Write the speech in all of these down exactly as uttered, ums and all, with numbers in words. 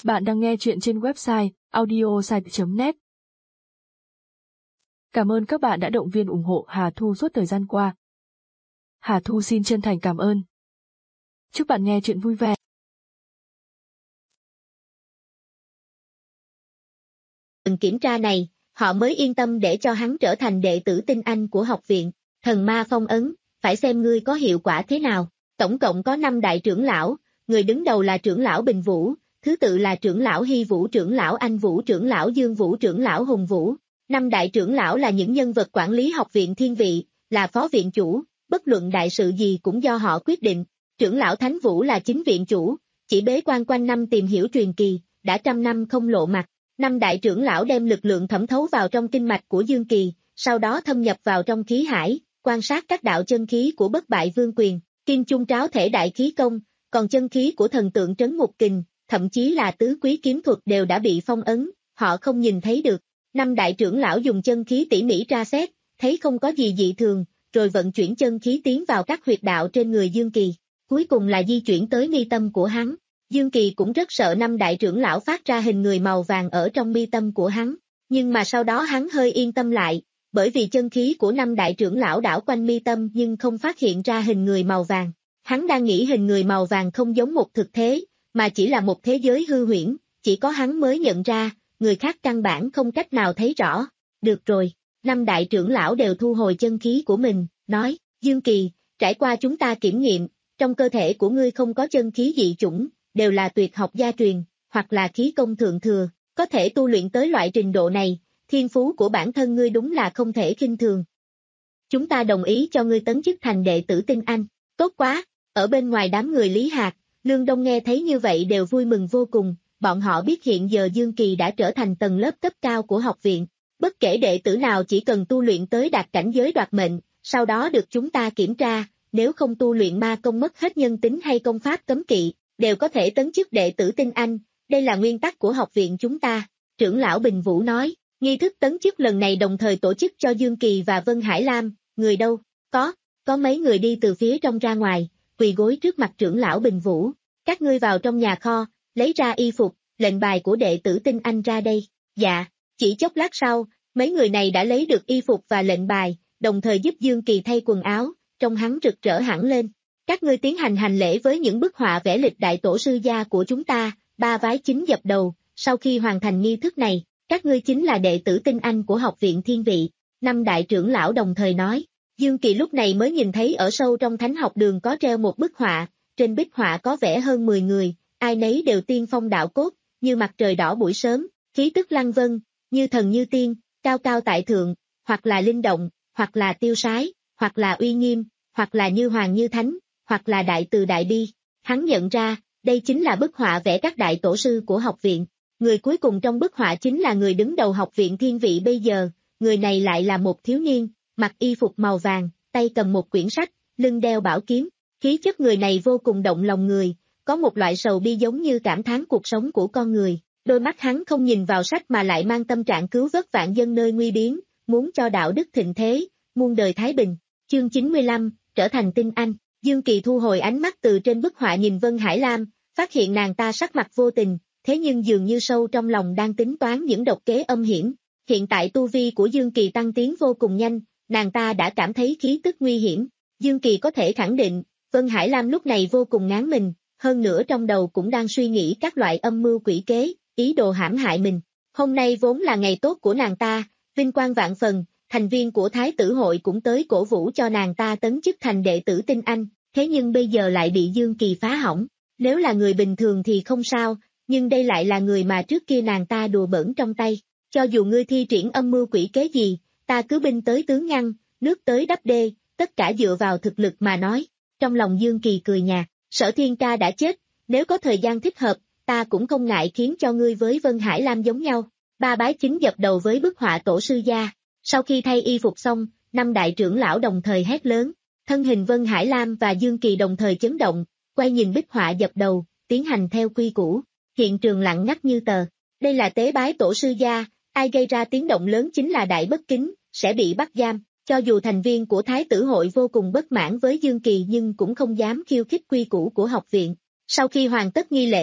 Bạn đang nghe chuyện trên website audiosite chấm net. Cảm ơn các bạn đã động viên ủng hộ Hà Thu suốt thời gian qua. Hà Thu xin chân thành cảm ơn. Chúc bạn nghe chuyện vui vẻ. Lần kiểm tra này, họ mới yên tâm để cho hắn trở thành đệ tử tinh anh của học viện. Thần ma phong ấn, phải xem ngươi có hiệu quả thế nào. Tổng cộng có năm đại trưởng lão, người đứng đầu là trưởng lão Bình Vũ, thứ tự là trưởng lão Hy Vũ, trưởng lão Anh Vũ, trưởng lão Dương Vũ, trưởng lão Hùng Vũ. Năm đại trưởng lão là những nhân vật quản lý học viện Thiên Vị, là phó viện chủ, bất luận đại sự gì cũng do họ quyết định. Trưởng lão Thánh Vũ là chính viện chủ, chỉ bế quan quanh năm tìm hiểu truyền kỳ, đã trăm năm không lộ mặt. Năm đại trưởng lão đem lực lượng thẩm thấu vào trong kinh mạch của Dương Kỳ, sau đó thâm nhập vào trong khí hải, quan sát các đạo chân khí của Bất Bại Vương Quyền, Kim Chung Tráo Thể Đại Khí Công, còn chân khí của thần tượng Trấn Ngục Kình, thậm chí là tứ quý kiếm thuật đều đã bị phong ấn, họ không nhìn thấy được. Năm đại trưởng lão dùng chân khí tỉ mỉ tra xét, thấy không có gì dị thường, rồi vận chuyển chân khí tiến vào các huyệt đạo trên người Dương Kỳ, cuối cùng là di chuyển tới mi tâm của hắn. Dương Kỳ cũng rất sợ năm đại trưởng lão phát ra hình người màu vàng ở trong mi tâm của hắn, nhưng mà sau đó hắn hơi yên tâm lại, bởi vì chân khí của năm đại trưởng lão đảo quanh mi tâm nhưng không phát hiện ra hình người màu vàng. Hắn đang nghĩ hình người màu vàng không giống một thực thế, mà chỉ là một thế giới hư huyễn, chỉ có hắn mới nhận ra, người khác căn bản không cách nào thấy rõ. Được rồi, năm đại trưởng lão đều thu hồi chân khí của mình, nói, Dương Kỳ, trải qua chúng ta kiểm nghiệm, trong cơ thể của ngươi không có chân khí dị chủng, đều là tuyệt học gia truyền, hoặc là khí công thượng thừa, có thể tu luyện tới loại trình độ này, thiên phú của bản thân ngươi đúng là không thể khinh thường. Chúng ta đồng ý cho ngươi tấn chức thành đệ tử tinh anh, tốt quá. Ở bên ngoài đám người Lý Hạc, Lương Đông nghe thấy như vậy đều vui mừng vô cùng, bọn họ biết hiện giờ Dương Kỳ đã trở thành tầng lớp cấp cao của học viện, bất kể đệ tử nào chỉ cần tu luyện tới đạt cảnh giới đoạt mệnh, sau đó được chúng ta kiểm tra, nếu không tu luyện ma công mất hết nhân tính hay công pháp cấm kỵ, đều có thể tấn chức đệ tử tinh anh, đây là nguyên tắc của học viện chúng ta. Trưởng lão Bình Vũ nói, nghi thức tấn chức lần này đồng thời tổ chức cho Dương Kỳ và Vân Hải Lam, người đâu, có, có mấy người đi từ phía trong ra ngoài, quỳ gối trước mặt trưởng lão Bình Vũ, các ngươi vào trong nhà kho, lấy ra y phục, lệnh bài của đệ tử tinh anh ra đây. Dạ, chỉ chốc lát sau, mấy người này đã lấy được y phục và lệnh bài, đồng thời giúp Dương Kỳ thay quần áo, trông hắn rực rỡ hẳn lên. Các ngươi tiến hành hành lễ với những bức họa vẽ lịch đại tổ sư gia của chúng ta, ba vái chính dập đầu, sau khi hoàn thành nghi thức này, các ngươi chính là đệ tử tinh anh của học viện Thiên Vị. Năm đại trưởng lão đồng thời nói. Dương Kỳ lúc này mới nhìn thấy ở sâu trong thánh học đường có treo một bức họa, trên bích họa có vẽ hơn mười người, ai nấy đều tiên phong đạo cốt, như mặt trời đỏ buổi sớm, khí tức lăng vân, như thần như tiên, cao cao tại thượng, hoặc là linh động, hoặc là tiêu sái, hoặc là uy nghiêm, hoặc là như hoàng như thánh, hoặc là đại từ đại bi. Hắn nhận ra, đây chính là bức họa vẽ các đại tổ sư của học viện. Người cuối cùng trong bức họa chính là người đứng đầu học viện Thiên Vị bây giờ, người này lại là một thiếu niên, mặc y phục màu vàng, tay cầm một quyển sách, lưng đeo bảo kiếm, khí chất người này vô cùng động lòng người, có một loại sầu bi giống như cảm thán cuộc sống của con người, đôi mắt hắn không nhìn vào sách mà lại mang tâm trạng cứu vớt vạn dân nơi nguy biến, muốn cho đạo đức thịnh thế, muôn đời thái bình. Chương chín mươi lăm, trở thành tinh anh. Dương Kỳ thu hồi ánh mắt từ trên bức họa nhìn Vân Hải Lam, phát hiện nàng ta sắc mặt vô tình, thế nhưng dường như sâu trong lòng đang tính toán những độc kế âm hiểm. Hiện tại tu vi của Dương Kỳ tăng tiến vô cùng nhanh, nàng ta đã cảm thấy khí tức nguy hiểm. Dương Kỳ có thể khẳng định, Vân Hải Lam lúc này vô cùng ngán mình, hơn nữa trong đầu cũng đang suy nghĩ các loại âm mưu quỷ kế, ý đồ hãm hại mình. Hôm nay vốn là ngày tốt của nàng ta, vinh quang vạn phần, thành viên của Thái tử hội cũng tới cổ vũ cho nàng ta tấn chức thành đệ tử tinh anh, thế nhưng bây giờ lại bị Dương Kỳ phá hỏng. Nếu là người bình thường thì không sao, nhưng đây lại là người mà trước kia nàng ta đùa bỡn trong tay. Cho dù ngươi thi triển âm mưu quỷ kế gì, ta cứ binh tới tướng ngăn, nước tới đắp đê, tất cả dựa vào thực lực mà nói. Trong lòng Dương Kỳ cười nhạt, Sở Thiên Ca đã chết, nếu có thời gian thích hợp, ta cũng không ngại khiến cho ngươi với Vân Hải Lam giống nhau. Ba bái chính dập đầu với bức họa tổ sư gia. Sau khi thay y phục xong, năm đại trưởng lão đồng thời hét lớn, thân hình Vân Hải Lam và Dương Kỳ đồng thời chấn động, quay nhìn bích họa dập đầu, tiến hành theo quy củ. Hiện trường lặng ngắt như tờ. Đây là tế bái tổ sư gia, ai gây ra tiếng động lớn chính là đại bất kính, sẽ bị bắt giam. Cho dù thành viên của Thái tử hội vô cùng bất mãn với Dương Kỳ nhưng cũng không dám khiêu khích quy củ của học viện. Sau khi hoàn tất nghi lễ,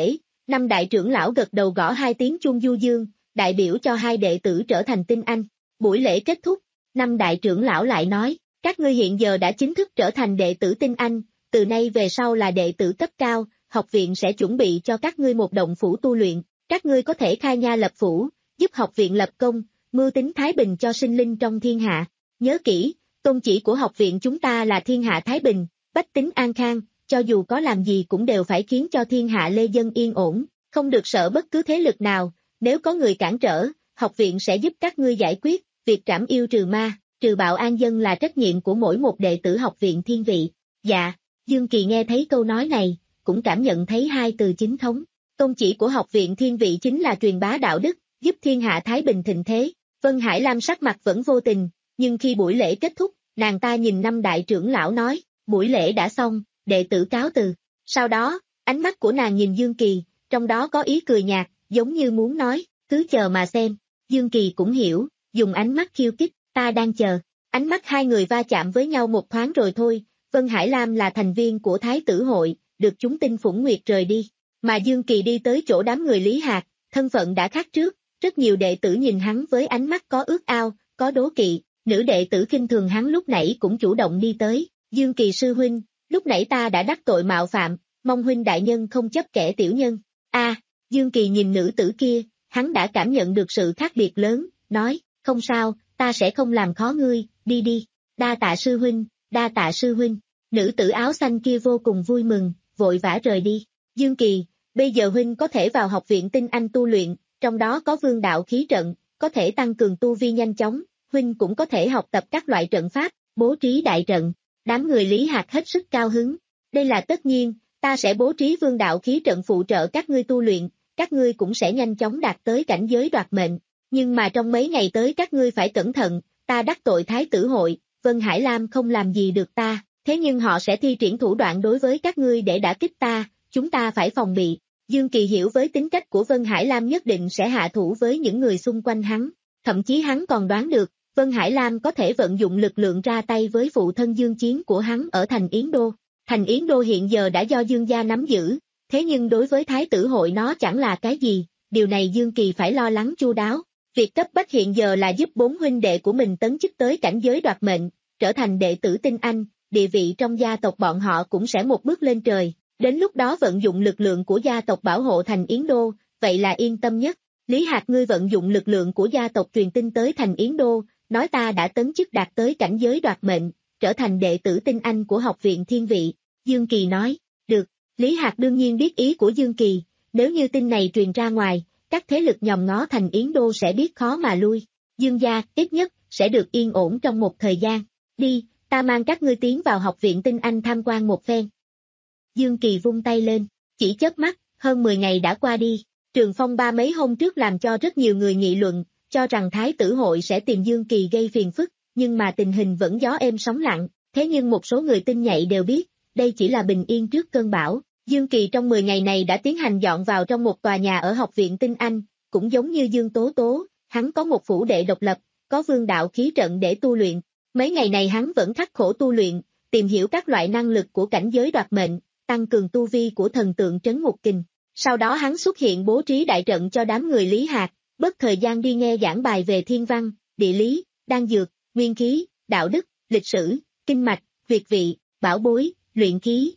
Năm đại trưởng lão gật đầu gõ hai tiếng chuông du dương, đại biểu cho hai đệ tử trở thành tinh anh. Buổi lễ kết thúc, năm đại trưởng lão lại nói, các ngươi hiện giờ đã chính thức trở thành đệ tử tinh anh, từ nay về sau là đệ tử cấp cao, học viện sẽ chuẩn bị cho các ngươi một động phủ tu luyện, các ngươi có thể khai nha lập phủ, giúp học viện lập công, mưu tính thái bình cho sinh linh trong thiên hạ. Nhớ kỹ, tôn chỉ của học viện chúng ta là thiên hạ thái bình, bách tính an khang, cho dù có làm gì cũng đều phải khiến cho thiên hạ lê dân yên ổn, không được sợ bất cứ thế lực nào, nếu có người cản trở, học viện sẽ giúp các ngươi giải quyết, việc trảm yêu trừ ma, trừ bạo an dân là trách nhiệm của mỗi một đệ tử học viện thiên vị. Dạ, Dương Kỳ nghe thấy câu nói này, cũng cảm nhận thấy hai từ chính thống. Tôn chỉ của học viện thiên vị chính là truyền bá đạo đức, giúp thiên hạ thái bình thịnh thế. Vân Hải Lam sắc mặt vẫn vô tình, nhưng khi buổi lễ kết thúc, nàng ta nhìn năm đại trưởng lão nói, buổi lễ đã xong, đệ tử cáo từ. Sau đó, ánh mắt của nàng nhìn Dương Kỳ, trong đó có ý cười nhạt, giống như muốn nói, cứ chờ mà xem. Dương Kỳ cũng hiểu, dùng ánh mắt khiêu khích, ta đang chờ. Ánh mắt hai người va chạm với nhau một thoáng rồi thôi. Vân Hải Lam là thành viên của Thái tử hội, được chúng tinh Phủng Nguyệt rời đi, mà Dương Kỳ đi tới chỗ đám người Lý Hạc, thân phận đã khác trước, rất nhiều đệ tử nhìn hắn với ánh mắt có ước ao, có đố kỵ, nữ đệ tử khinh thường hắn lúc nãy cũng chủ động đi tới, Dương Kỳ sư huynh, lúc nãy ta đã đắc tội mạo phạm, mong huynh đại nhân không chấp kẻ tiểu nhân. A, Dương Kỳ nhìn nữ tử kia, hắn đã cảm nhận được sự khác biệt lớn, nói, không sao, ta sẽ không làm khó ngươi, đi đi, đa tạ sư huynh. Đa tạ sư huynh, nữ tử áo xanh kia vô cùng vui mừng, vội vã rời đi. Dương Kỳ, bây giờ huynh có thể vào học viện tinh anh tu luyện, trong đó có vương đạo khí trận, có thể tăng cường tu vi nhanh chóng, huynh cũng có thể học tập các loại trận pháp, bố trí đại trận. Đám người Lý Hạc hết sức cao hứng. Đây là tất nhiên, ta sẽ bố trí vương đạo khí trận phụ trợ các ngươi tu luyện, các ngươi cũng sẽ nhanh chóng đạt tới cảnh giới đoạt mệnh. Nhưng mà trong mấy ngày tới các ngươi phải cẩn thận, ta đắc tội Thái tử hội. Vân Hải Lam không làm gì được ta, thế nhưng họ sẽ thi triển thủ đoạn đối với các ngươi để đả kích ta, chúng ta phải phòng bị. Dương Kỳ hiểu với tính cách của Vân Hải Lam nhất định sẽ hạ thủ với những người xung quanh hắn, thậm chí hắn còn đoán được, Vân Hải Lam có thể vận dụng lực lượng ra tay với phụ thân Dương Chiến của hắn ở thành Yến Đô. Thành Yến Đô hiện giờ đã do Dương gia nắm giữ, thế nhưng đối với Thái tử hội nó chẳng là cái gì, điều này Dương Kỳ phải lo lắng chu đáo. Việc cấp bách hiện giờ là giúp bốn huynh đệ của mình tấn chức tới cảnh giới đoạt mệnh, trở thành đệ tử tinh anh, địa vị trong gia tộc bọn họ cũng sẽ một bước lên trời, đến lúc đó vận dụng lực lượng của gia tộc bảo hộ thành Yến Đô, vậy là yên tâm nhất. Lý Hạc ngươi vận dụng lực lượng của gia tộc truyền tin tới thành Yến Đô, nói ta đã tấn chức đạt tới cảnh giới đoạt mệnh, trở thành đệ tử tinh anh của học viện thiên vị. Dương Kỳ nói, được, Lý Hạc đương nhiên biết ý của Dương Kỳ, nếu như tin này truyền ra ngoài, các thế lực nhòm ngó thành Yến Đô sẽ biết khó mà lui, Dương gia, ít nhất, sẽ được yên ổn trong một thời gian. Đi, ta mang các ngươi tiến vào học viện tinh anh tham quan một phen. Dương Kỳ vung tay lên, chỉ chớp mắt, hơn mười ngày đã qua đi, Trường Phong ba mấy hôm trước làm cho rất nhiều người nghị luận, cho rằng Thái tử hội sẽ tìm Dương Kỳ gây phiền phức, nhưng mà tình hình vẫn gió êm sóng lặng, thế nhưng một số người tinh nhạy đều biết, đây chỉ là bình yên trước cơn bão. Dương Kỳ trong mười ngày này đã tiến hành dọn vào trong một tòa nhà ở học viện tinh anh, cũng giống như Dương Tố Tố, hắn có một phủ đệ độc lập, có vương đạo khí trận để tu luyện. Mấy ngày này hắn vẫn khắc khổ tu luyện, tìm hiểu các loại năng lực của cảnh giới đoạt mệnh, tăng cường tu vi của thần tượng trấn ngục kình. Sau đó hắn xuất hiện bố trí đại trận cho đám người Lý Hạc, bớt thời gian đi nghe giảng bài về thiên văn, địa lý, đan dược, nguyên khí, đạo đức, lịch sử, kinh mạch, huyệt vị, bảo bối, luyện khí.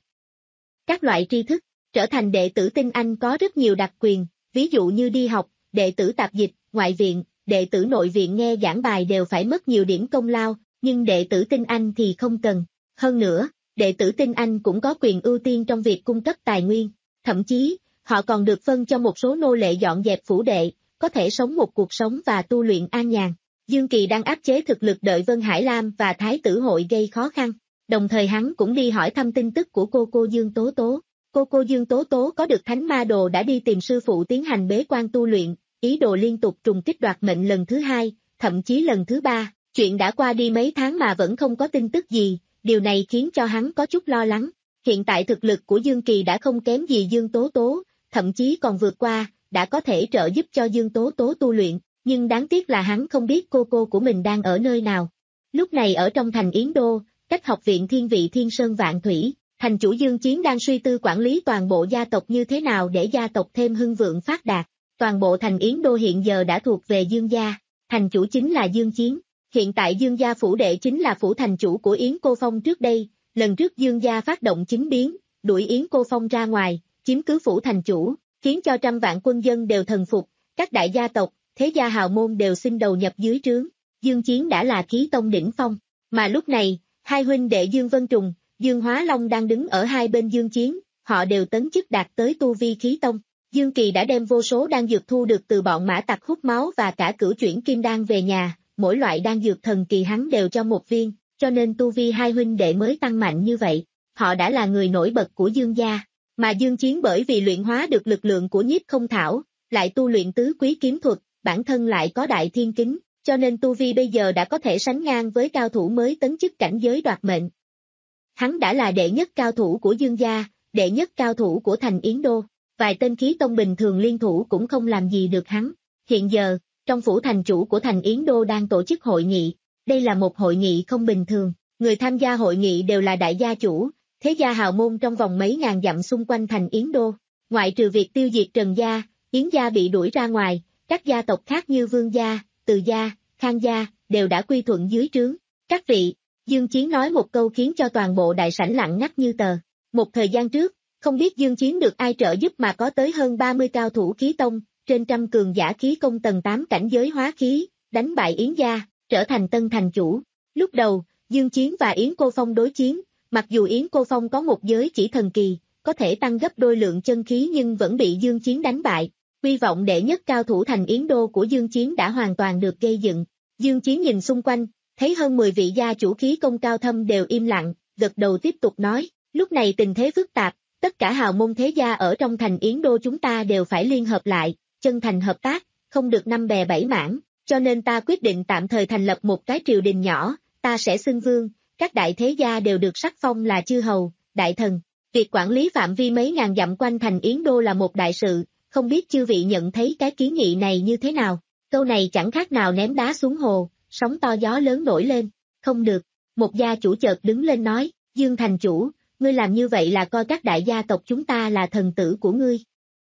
Các loại tri thức, trở thành đệ tử tinh anh có rất nhiều đặc quyền, ví dụ như đi học, đệ tử tạp dịch, ngoại viện, đệ tử nội viện nghe giảng bài đều phải mất nhiều điểm công lao, nhưng đệ tử tinh anh thì không cần. Hơn nữa, đệ tử tinh anh cũng có quyền ưu tiên trong việc cung cấp tài nguyên, thậm chí, họ còn được phân cho một số nô lệ dọn dẹp phủ đệ, có thể sống một cuộc sống và tu luyện an nhàn. Dương Kỳ đang áp chế thực lực đợi Vân Hải Lam và Thái tử hội gây khó khăn, đồng thời hắn cũng đi hỏi thăm tin tức của cô cô Dương Tố Tố. Cô cô Dương Tố Tố có được thánh ma đồ đã đi tìm sư phụ tiến hành bế quan tu luyện, ý đồ liên tục trùng kích đoạt mệnh lần thứ hai, thậm chí lần thứ ba, chuyện đã qua đi mấy tháng mà vẫn không có tin tức gì, điều này khiến cho hắn có chút lo lắng. Hiện tại thực lực của Dương Kỳ đã không kém gì Dương Tố Tố, thậm chí còn vượt qua, đã có thể trợ giúp cho Dương Tố Tố tu luyện, nhưng đáng tiếc là hắn không biết cô cô của mình đang ở nơi nào. Lúc này ở trong thành Yến Đô, cách học viện thiên vị Thiên Sơn Vạn Thủy, Thành chủ Dương Chiến đang suy tư quản lý toàn bộ gia tộc như thế nào để gia tộc thêm hưng vượng phát đạt. Toàn bộ thành Yến Đô hiện giờ đã thuộc về Dương gia, thành chủ chính là Dương Chiến. Hiện tại Dương gia phủ đệ chính là phủ thành chủ của Yến Cô Phong trước đây, lần trước Dương gia phát động chính biến, đuổi Yến Cô Phong ra ngoài, chiếm cứ phủ thành chủ, khiến cho trăm vạn quân dân đều thần phục, các đại gia tộc, thế gia hào môn đều xin đầu nhập dưới trướng. Dương Chiến đã là khí tông đỉnh phong, mà lúc này, hai huynh đệ Dương Vân Trùng, Dương Hóa Long đang đứng ở hai bên Dương Chiến, họ đều tấn chức đạt tới tu vi khí tông. Dương Kỳ đã đem vô số đan dược thu được từ bọn mã tặc hút máu và cả cửu chuyển kim đan về nhà, mỗi loại đan dược thần kỳ hắn đều cho một viên, cho nên tu vi hai huynh đệ mới tăng mạnh như vậy. Họ đã là người nổi bật của Dương gia, mà Dương Chiến bởi vì luyện hóa được lực lượng của Nhiếp Không Thảo, lại tu luyện tứ quý kiếm thuật, bản thân lại có đại thiên kính, cho nên tu vi bây giờ đã có thể sánh ngang với cao thủ mới tấn chức cảnh giới đoạt mệnh. Hắn đã là đệ nhất cao thủ của Dương gia, đệ nhất cao thủ của thành Yến Đô, vài tên khí tông bình thường liên thủ cũng không làm gì được hắn. Hiện giờ, trong phủ thành chủ của thành Yến Đô đang tổ chức hội nghị, đây là một hội nghị không bình thường, người tham gia hội nghị đều là đại gia chủ, thế gia hào môn trong vòng mấy ngàn dặm xung quanh thành Yến Đô, ngoại trừ việc tiêu diệt Trần gia, Yến gia bị đuổi ra ngoài, các gia tộc khác như Vương gia, Từ gia, Khang gia, đều đã quy thuận dưới trướng. Các vị, Dương Chiến nói một câu khiến cho toàn bộ đại sảnh lặng ngắt như tờ. Một thời gian trước, không biết Dương Chiến được ai trợ giúp mà có tới hơn ba mươi cao thủ khí tông, trên trăm cường giả khí công tầng tám cảnh giới hóa khí, đánh bại Yến gia, trở thành tân thành chủ. Lúc đầu, Dương Chiến và Yến Cô Phong đối chiến, mặc dù Yến Cô Phong có một giới chỉ thần kỳ, có thể tăng gấp đôi lượng chân khí nhưng vẫn bị Dương Chiến đánh bại. Hy vọng đệ nhất cao thủ thành Yến Đô của Dương Chiến đã hoàn toàn được gây dựng. Dương Chiến nhìn xung quanh, thấy hơn mười vị gia chủ khí công cao thâm đều im lặng, gật đầu tiếp tục nói, lúc này tình thế phức tạp, tất cả hào môn thế gia ở trong thành Yến Đô chúng ta đều phải liên hợp lại, chân thành hợp tác, không được năm bè bảy mảng, cho nên ta quyết định tạm thời thành lập một cái triều đình nhỏ, ta sẽ xưng vương, các đại thế gia đều được sắc phong là chư hầu, đại thần. Việc quản lý phạm vi mấy ngàn dặm quanh thành Yến Đô là một đại sự, không biết chư vị nhận thấy cái kiến nghị này như thế nào? Câu này chẳng khác nào ném đá xuống hồ, sóng to gió lớn nổi lên. Không được, một gia chủ chợt đứng lên nói, Dương thành chủ, ngươi làm như vậy là coi các đại gia tộc chúng ta là thần tử của ngươi.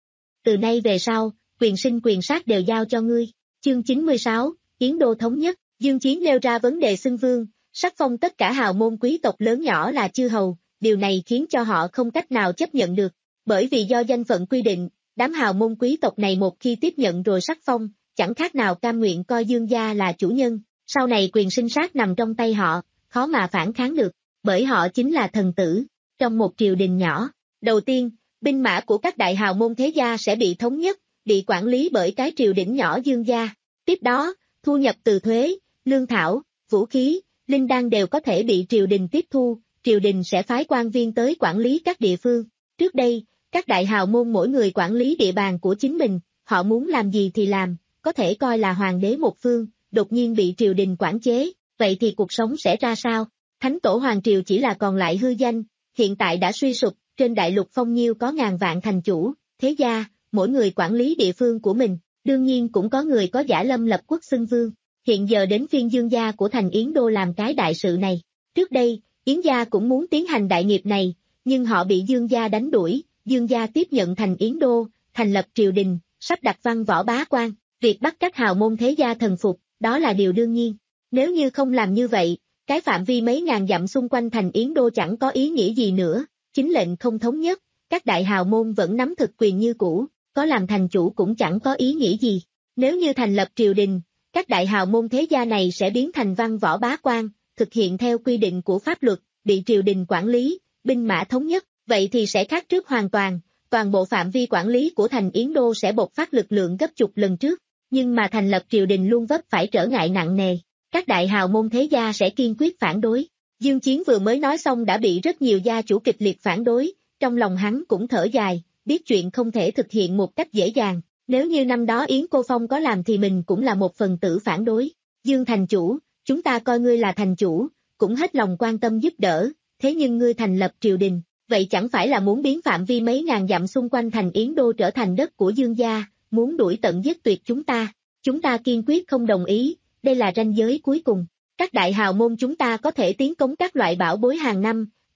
Từ nay về sau, quyền sinh quyền sát đều giao cho ngươi. Chương chín mươi sáu, Yến Đô thống nhất, Dương Chiến nêu ra vấn đề xưng vương, sắc phong tất cả hào môn quý tộc lớn nhỏ là chư hầu, điều này khiến cho họ không cách nào chấp nhận được, bởi vì do danh phận quy định, đám hào môn quý tộc này một khi tiếp nhận rồi sắc phong, chẳng khác nào cam nguyện coi Dương gia là chủ nhân, sau này quyền sinh sát nằm trong tay họ, khó mà phản kháng được, bởi họ chính là thần tử. Trong một triều đình nhỏ, đầu tiên, binh mã của các đại hào môn thế gia sẽ bị thống nhất, bị quản lý bởi cái triều đình nhỏ Dương gia. Tiếp đó, thu nhập từ thuế, lương thảo, vũ khí, linh đan đều có thể bị triều đình tiếp thu, triều đình sẽ phái quan viên tới quản lý các địa phương. Trước đây, các đại hào môn mỗi người quản lý địa bàn của chính mình, họ muốn làm gì thì làm, có thể coi là hoàng đế một phương, đột nhiên bị triều đình quản chế, vậy thì cuộc sống sẽ ra sao? Thánh tổ hoàng triều chỉ là còn lại hư danh, hiện tại đã suy sụp, trên đại lục phong nhiêu có ngàn vạn thành chủ, thế gia, mỗi người quản lý địa phương của mình, đương nhiên cũng có người có giả lâm lập quốc xưng vương. Hiện giờ đến phiên Dương gia của thành Yến Đô làm cái đại sự này. Trước đây, Yến gia cũng muốn tiến hành đại nghiệp này, nhưng họ bị Dương gia đánh đuổi, Dương gia tiếp nhận thành Yến Đô, thành lập triều đình, sắp đặt văn võ bá quan, việc bắt các hào môn thế gia thần phục, đó là điều đương nhiên. Nếu như không làm như vậy, cái phạm vi mấy ngàn dặm xung quanh thành Yến Đô chẳng có ý nghĩa gì nữa, chính lệnh không thống nhất, các đại hào môn vẫn nắm thực quyền như cũ, có làm thành chủ cũng chẳng có ý nghĩa gì. Nếu như thành lập triều đình, các đại hào môn thế gia này sẽ biến thành văn võ bá quan, thực hiện theo quy định của pháp luật, bị triều đình quản lý, binh mã thống nhất, vậy thì sẽ khác trước hoàn toàn, toàn bộ phạm vi quản lý của thành Yến Đô sẽ bộc phát lực lượng gấp chục lần trước, nhưng mà thành lập triều đình luôn vấp phải trở ngại nặng nề, các đại hào môn thế gia sẽ kiên quyết phản đối. Dương Chiến vừa mới nói xong đã bị rất nhiều gia chủ kịch liệt phản đối, trong lòng hắn cũng thở dài, biết chuyện không thể thực hiện một cách dễ dàng. Nếu như năm đó Yến Cô Phong có làm thì mình cũng là một phần tử phản đối. Dương thành chủ, chúng ta coi ngươi là thành chủ, cũng hết lòng quan tâm giúp đỡ, thế nhưng ngươi thành lập triều đình, vậy chẳng phải là muốn biến phạm vi mấy ngàn dặm xung quanh thành Yến Đô trở thành đất của Dương gia, muốn đuổi tận giết tuyệt chúng ta. Chúng ta kiên quyết không đồng ý, đây là ranh giới cuối cùng. Các đại hào môn chúng ta có thể tiến cống các loại bảo bối hàng năm,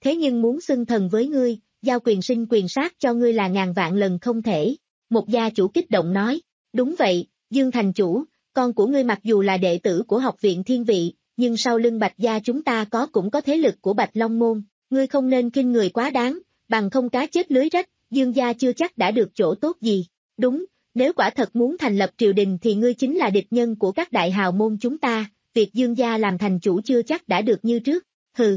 thế nhưng muốn xưng thần với ngươi, giao quyền sinh quyền sát cho ngươi là ngàn vạn lần không thể. Một gia chủ kích động nói, đúng vậy, Dương thành chủ, con của ngươi mặc dù là đệ tử của học viện thiên vị, nhưng sau lưng Bạch gia chúng ta có cũng có thế lực của Bạch Long Môn, ngươi không nên khinh người quá đáng, bằng không cá chết lưới rách, Dương gia chưa chắc đã được chỗ tốt gì. Đúng, nếu quả thật muốn thành lập triều đình thì ngươi chính là địch nhân của các đại hào môn chúng ta, việc Dương gia làm thành chủ chưa chắc đã được như trước, hừ.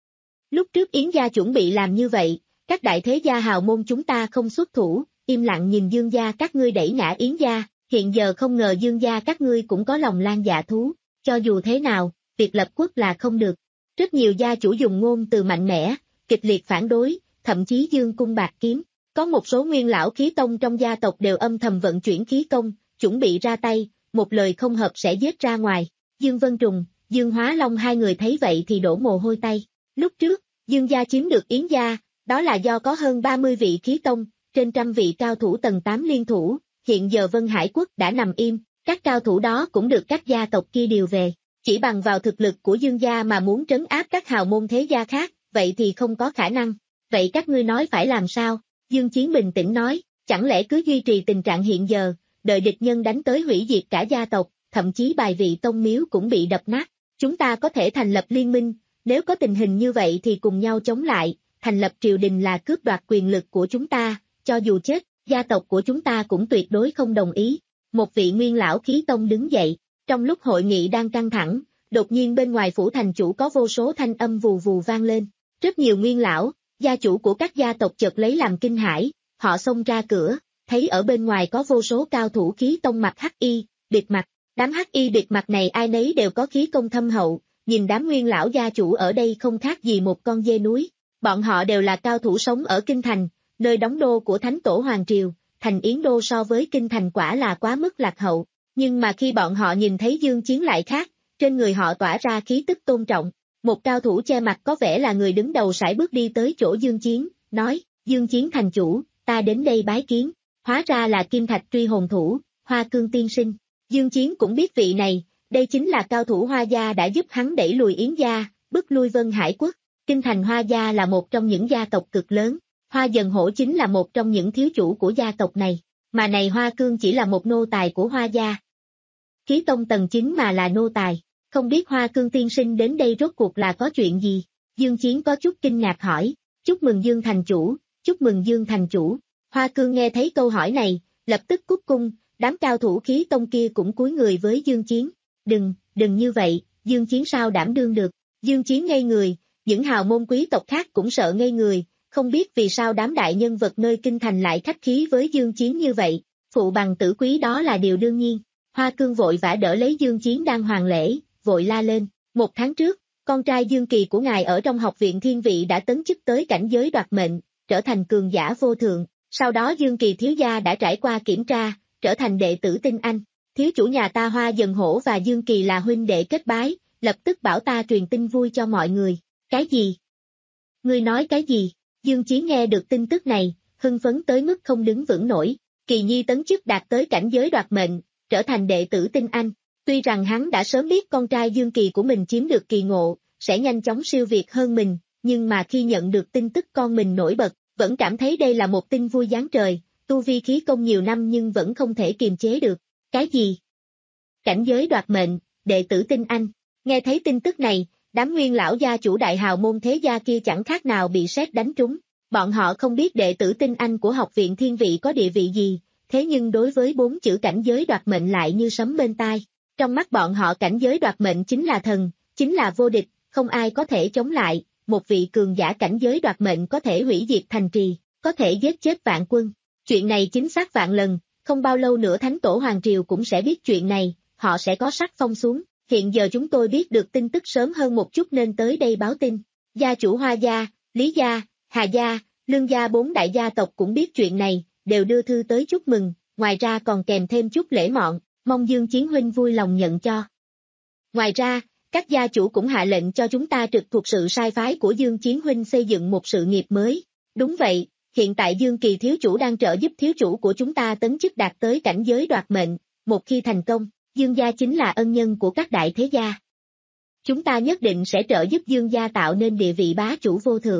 Lúc trước Yến gia chuẩn bị làm như vậy, các đại thế gia hào môn chúng ta không xuất thủ, im lặng nhìn Dương gia các ngươi đẩy ngã Yến gia, hiện giờ không ngờ Dương gia các ngươi cũng có lòng lan dạ thú, cho dù thế nào, việc lập quốc là không được. Rất nhiều gia chủ dùng ngôn từ mạnh mẽ, kịch liệt phản đối, thậm chí dương cung bạc kiếm. Có một số nguyên lão khí tông trong gia tộc đều âm thầm vận chuyển khí công, chuẩn bị ra tay, một lời không hợp sẽ giết ra ngoài. Dương Vân Trùng, Dương Hóa Long hai người thấy vậy thì đổ mồ hôi tay. Lúc trước, Dương gia chiếm được Yến gia, đó là do có hơn ba mươi vị khí tông, trên trăm vị cao thủ tầng tám liên thủ, hiện giờ Vân Hải Quốc đã nằm im, các cao thủ đó cũng được các gia tộc kia điều về. Chỉ bằng vào thực lực của Dương gia mà muốn trấn áp các hào môn thế gia khác, vậy thì không có khả năng. Vậy các ngươi nói phải làm sao? Dương Chiến bình tĩnh nói, chẳng lẽ cứ duy trì tình trạng hiện giờ, đợi địch nhân đánh tới hủy diệt cả gia tộc, thậm chí bài vị tông miếu cũng bị đập nát. Chúng ta có thể thành lập liên minh, nếu có tình hình như vậy thì cùng nhau chống lại, thành lập triều đình là cướp đoạt quyền lực của chúng ta, cho dù chết, gia tộc của chúng ta cũng tuyệt đối không đồng ý. Một vị nguyên lão khí tông đứng dậy, trong lúc hội nghị đang căng thẳng, đột nhiên bên ngoài phủ thành chủ có vô số thanh âm vù vù vang lên. Rất nhiều nguyên lão, gia chủ của các gia tộc chợt lấy làm kinh hãi, họ xông ra cửa, thấy ở bên ngoài có vô số cao thủ khí tông mặc hắc y, bịt mặt, đám hắc y bịt mặt này ai nấy đều có khí công thâm hậu, nhìn đám nguyên lão gia chủ ở đây không khác gì một con dê núi, bọn họ đều là cao thủ sống ở Kinh Thành, nơi đóng đô của Thánh Tổ Hoàng Triều, thành Yến Đô so với Kinh Thành quả là quá mức lạc hậu, nhưng mà khi bọn họ nhìn thấy Dương Chiến lại khác, trên người họ tỏa ra khí tức tôn trọng. Một cao thủ che mặt có vẻ là người đứng đầu sải bước đi tới chỗ Dương Chiến, nói, Dương Chiến thành chủ, ta đến đây bái kiến, hóa ra là Kim Thạch truy hồn thủ, Hoa Cương tiên sinh. Dương Chiến cũng biết vị này, đây chính là cao thủ Hoa gia đã giúp hắn đẩy lùi Yến gia, bức lui Vân Hải Quốc. Kinh thành Hoa gia là một trong những gia tộc cực lớn, Hoa Dần Hổ chính là một trong những thiếu chủ của gia tộc này, mà này Hoa Cương chỉ là một nô tài của Hoa gia. Khí tông tầng chín mà là nô tài. Không biết Hoa Cương tiên sinh đến đây rốt cuộc là có chuyện gì? Dương Chiến có chút kinh ngạc hỏi, chúc mừng Dương thành chủ, chúc mừng Dương thành chủ. Hoa Cương nghe thấy câu hỏi này, lập tức cúc cung, đám cao thủ khí tông kia cũng cúi người với Dương Chiến. Đừng, đừng như vậy, Dương Chiến sao đảm đương được? Dương Chiến ngây người, những hào môn quý tộc khác cũng sợ ngây người, không biết vì sao đám đại nhân vật nơi Kinh Thành lại khách khí với Dương Chiến như vậy, phụ bằng tử quý đó là điều đương nhiên. Hoa Cương vội vã đỡ lấy Dương Chiến đang hoàng lễ, vội la lên, một tháng trước, con trai Dương Kỳ của ngài ở trong học viện thiên vị đã tấn chức tới cảnh giới đoạt mệnh, trở thành cường giả vô thượng, sau đó Dương Kỳ thiếu gia đã trải qua kiểm tra, trở thành đệ tử tinh anh, thiếu chủ nhà ta Hoa Dần Hổ và Dương Kỳ là huynh đệ kết bái, lập tức bảo ta truyền tin vui cho mọi người. Cái gì? Ngươi nói cái gì? Dương Chiến nghe được tin tức này, hưng phấn tới mức không đứng vững nổi, Kỳ Nhi tấn chức đạt tới cảnh giới đoạt mệnh, trở thành đệ tử tinh anh. Tuy rằng hắn đã sớm biết con trai Dương Kỳ của mình chiếm được kỳ ngộ, sẽ nhanh chóng siêu việt hơn mình, nhưng mà khi nhận được tin tức con mình nổi bật, vẫn cảm thấy đây là một tin vui giáng trời, tu vi khí công nhiều năm nhưng vẫn không thể kiềm chế được. Cái gì? Cảnh giới đoạt mệnh, đệ tử tinh anh. Nghe thấy tin tức này, đám nguyên lão gia chủ đại hào môn thế gia kia chẳng khác nào bị sét đánh trúng. Bọn họ không biết đệ tử tinh anh của học viện thiên vị có địa vị gì, thế nhưng đối với bốn chữ cảnh giới đoạt mệnh lại như sấm bên tai. Trong mắt bọn họ cảnh giới đoạt mệnh chính là thần, chính là vô địch, không ai có thể chống lại, một vị cường giả cảnh giới đoạt mệnh có thể hủy diệt thành trì, có thể giết chết vạn quân. Chuyện này chính xác vạn lần, không bao lâu nữa Thánh Tổ Hoàng Triều cũng sẽ biết chuyện này, họ sẽ có sắc phong xuống. Hiện giờ chúng tôi biết được tin tức sớm hơn một chút nên tới đây báo tin. Gia chủ Hoa gia, Lý gia, Hà gia, Lương gia bốn đại gia tộc cũng biết chuyện này, đều đưa thư tới chúc mừng, ngoài ra còn kèm thêm chút lễ mọn, mong Dương Chiến huynh vui lòng nhận cho. Ngoài ra, các gia chủ cũng hạ lệnh cho chúng ta trực thuộc sự sai phái của Dương Chiến huynh xây dựng một sự nghiệp mới. Đúng vậy, hiện tại Dương Kỳ thiếu chủ đang trợ giúp thiếu chủ của chúng ta tấn chức đạt tới cảnh giới đoạt mệnh, một khi thành công, Dương gia chính là ân nhân của các đại thế gia. Chúng ta nhất định sẽ trợ giúp Dương gia tạo nên địa vị bá chủ vô thượng.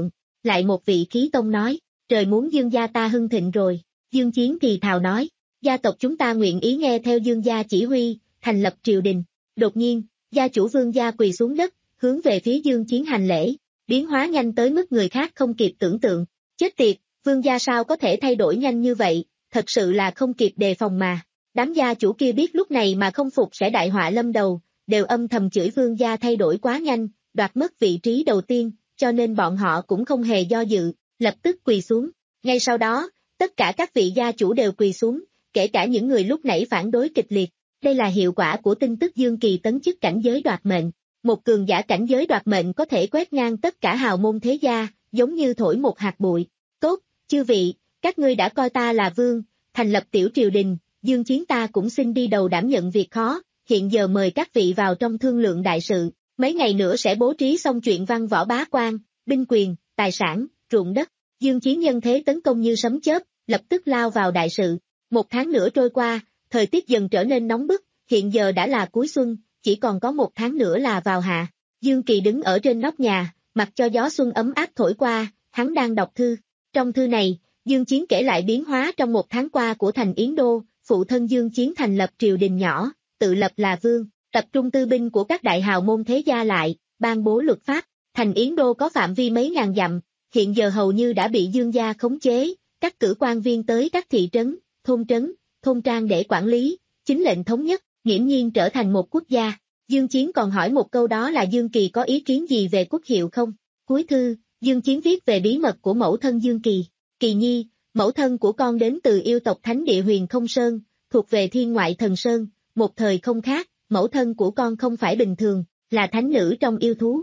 Lại một vị khí tông nói, trời muốn Dương gia ta hưng thịnh rồi. Dương Chiến thì thào nói, gia tộc chúng ta nguyện ý nghe theo Dương gia chỉ huy, thành lập triều đình. Đột nhiên, gia chủ Vương gia quỳ xuống đất, hướng về phía Dương Chiến hành lễ, biến hóa nhanh tới mức người khác không kịp tưởng tượng. Chết tiệt, Vương gia sao có thể thay đổi nhanh như vậy, thật sự là không kịp đề phòng mà. Đám gia chủ kia biết lúc này mà không phục sẽ đại họa lâm đầu, đều âm thầm chửi Vương gia thay đổi quá nhanh, đoạt mất vị trí đầu tiên, cho nên bọn họ cũng không hề do dự, lập tức quỳ xuống. Ngay sau đó, tất cả các vị gia chủ đều quỳ xuống, kể cả những người lúc nãy phản đối kịch liệt. Đây là hiệu quả của tin tức Dương Kỳ tấn chức cảnh giới đoạt mệnh. Một cường giả cảnh giới đoạt mệnh có thể quét ngang tất cả hào môn thế gia, giống như thổi một hạt bụi. Tốt, chư vị, các ngươi đã coi ta là vương, thành lập tiểu triều đình, Dương Chiến ta cũng xin đi đầu đảm nhận việc khó, hiện giờ mời các vị vào trong thương lượng đại sự, mấy ngày nữa sẽ bố trí xong chuyện văn võ bá quan, binh quyền, tài sản, ruộng đất. Dương Chiến nhân thế tấn công như sấm chớp, lập tức lao vào đại sự. Một tháng nữa trôi qua, thời tiết dần trở nên nóng bức, hiện giờ đã là cuối xuân, chỉ còn có một tháng nữa là vào hạ. Dương Kỳ đứng ở trên nóc nhà, mặc cho gió xuân ấm áp thổi qua, hắn đang đọc thư. Trong thư này, Dương Chiến kể lại biến hóa trong một tháng qua của thành Yến Đô, phụ thân Dương Chiến thành lập triều đình nhỏ, tự lập là vương, tập trung tư binh của các đại hào môn thế gia lại, ban bố luật pháp. Thành Yến Đô có phạm vi mấy ngàn dặm, hiện giờ hầu như đã bị Dương gia khống chế, cắt cử quan viên tới các thị trấn, thôn trấn, thôn trang để quản lý, chính lệnh thống nhất, nghiễm nhiên trở thành một quốc gia. Dương Chiến còn hỏi một câu, đó là Dương Kỳ có ý kiến gì về quốc hiệu không? Cuối thư, Dương Chiến viết về bí mật của mẫu thân Dương Kỳ. Kỳ nhi, mẫu thân của con đến từ yêu tộc thánh địa Huyền Không Sơn, thuộc về Thiên Ngoại Thần Sơn, một thời không khác, mẫu thân của con không phải bình thường, là thánh nữ trong yêu thú.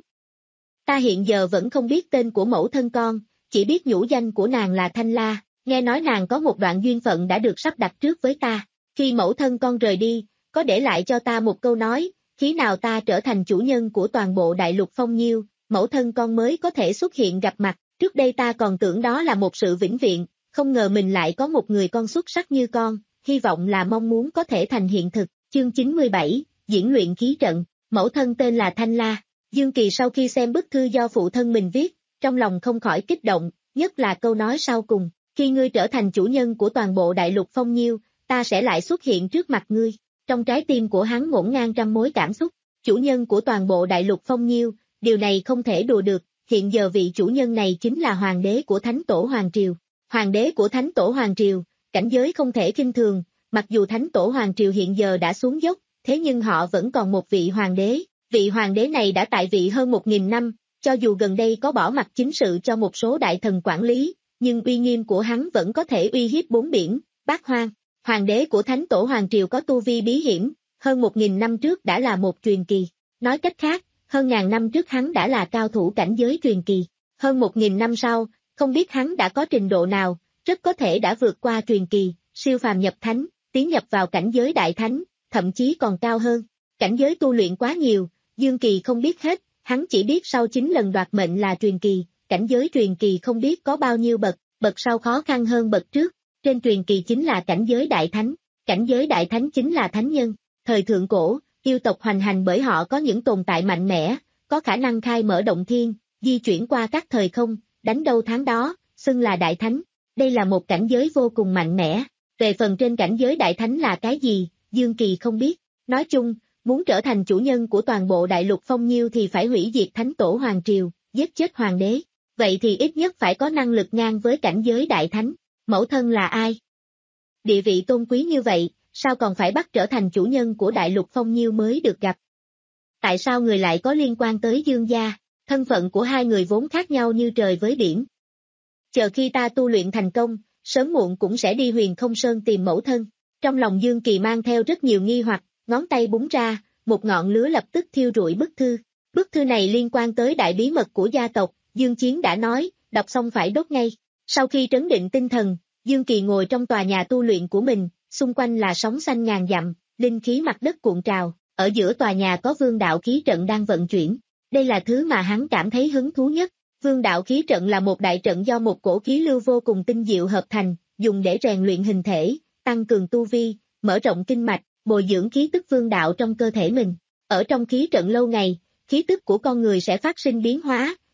Ta hiện giờ vẫn không biết tên của mẫu thân con, chỉ biết nhũ danh của nàng là Thanh La, nghe nói nàng có một đoạn duyên phận đã được sắp đặt trước với ta. Khi mẫu thân con rời đi, có để lại cho ta một câu nói, khi nào ta trở thành chủ nhân của toàn bộ đại lục Phong Nhiêu, mẫu thân con mới có thể xuất hiện gặp mặt. Trước đây ta còn tưởng đó là một sự vĩnh viễn, không ngờ mình lại có một người con xuất sắc như con, hy vọng là mong muốn có thể thành hiện thực. Chương chín mươi bảy, diễn luyện khí trận, mẫu thân tên là Thanh La. Dương Kỳ sau khi xem bức thư do phụ thân mình viết, trong lòng không khỏi kích động, nhất là câu nói sau cùng, khi ngươi trở thành chủ nhân của toàn bộ đại lục Phong Nhiêu, ta sẽ lại xuất hiện trước mặt ngươi. Trong trái tim của hắn ngổn ngang trăm mối cảm xúc, chủ nhân của toàn bộ đại lục Phong Nhiêu, điều này không thể đùa được, hiện giờ vị chủ nhân này chính là hoàng đế của Thánh Tổ Hoàng Triều. Hoàng đế của Thánh Tổ Hoàng Triều, cảnh giới không thể kinh thường, mặc dù Thánh Tổ Hoàng Triều hiện giờ đã xuống dốc, thế nhưng họ vẫn còn một vị hoàng đế, vị hoàng đế này đã tại vị hơn một nghìn năm, cho dù gần đây có bỏ mặt chính sự cho một số đại thần quản lý, nhưng uy nghiêm của hắn vẫn có thể uy hiếp bốn biển, bát hoang. Hoàng đế của Thánh Tổ Hoàng Triều có tu vi bí hiểm, hơn một nghìn năm trước đã là một truyền kỳ. Nói cách khác, hơn ngàn năm trước hắn đã là cao thủ cảnh giới truyền kỳ. Hơn một nghìn năm sau, không biết hắn đã có trình độ nào, rất có thể đã vượt qua truyền kỳ, siêu phàm nhập thánh, tiến nhập vào cảnh giới đại thánh, thậm chí còn cao hơn. Cảnh giới tu luyện quá nhiều, Dương Kỳ không biết hết, hắn chỉ biết sau chín lần đoạt mệnh là truyền kỳ, cảnh giới truyền kỳ không biết có bao nhiêu bậc, bậc sau khó khăn hơn bậc trước. Trên truyền kỳ chính là cảnh giới đại thánh, cảnh giới đại thánh chính là thánh nhân. Thời thượng cổ, yêu tộc hoành hành bởi họ có những tồn tại mạnh mẽ, có khả năng khai mở động thiên, di chuyển qua các thời không, đánh đâu thắng đó, xưng là đại thánh. Đây là một cảnh giới vô cùng mạnh mẽ. Về phần trên cảnh giới đại thánh là cái gì, Dương Kỳ không biết. Nói chung, muốn trở thành chủ nhân của toàn bộ đại lục Phong Nhiêu thì phải hủy diệt Thánh Tổ Hoàng Triều, giết chết hoàng đế. Vậy thì ít nhất phải có năng lực ngang với cảnh giới đại thánh. Mẫu thân là ai? Địa vị tôn quý như vậy, sao còn phải bắt trở thành chủ nhân của đại lục Phong Nhiêu mới được gặp? Tại sao người lại có liên quan tới Dương gia? Thân phận của hai người vốn khác nhau như trời với biển. Chờ khi ta tu luyện thành công, sớm muộn cũng sẽ đi Huyền Không Sơn tìm mẫu thân. Trong lòng Dương Kỳ mang theo rất nhiều nghi hoặc, ngón tay búng ra, một ngọn lửa lập tức thiêu rụi bức thư. Bức thư này liên quan tới đại bí mật của gia tộc, Dương Chiến đã nói, đọc xong phải đốt ngay. Sau khi trấn định tinh thần, Dương Kỳ ngồi trong tòa nhà tu luyện của mình, xung quanh là sóng xanh ngàn dặm, linh khí mặt đất cuộn trào, ở giữa tòa nhà có vương đạo khí trận đang vận chuyển. Đây là thứ mà hắn cảm thấy hứng thú nhất. Vương đạo khí trận là một đại trận do một cổ khí lưu vô cùng tinh diệu hợp thành, dùng để rèn luyện hình thể, tăng cường tu vi, mở rộng kinh mạch, bồi dưỡng khí tức vương đạo trong cơ thể mình. Ở trong khí trận lâu ngày, khí tức của con người sẽ phát sinh biến hóa,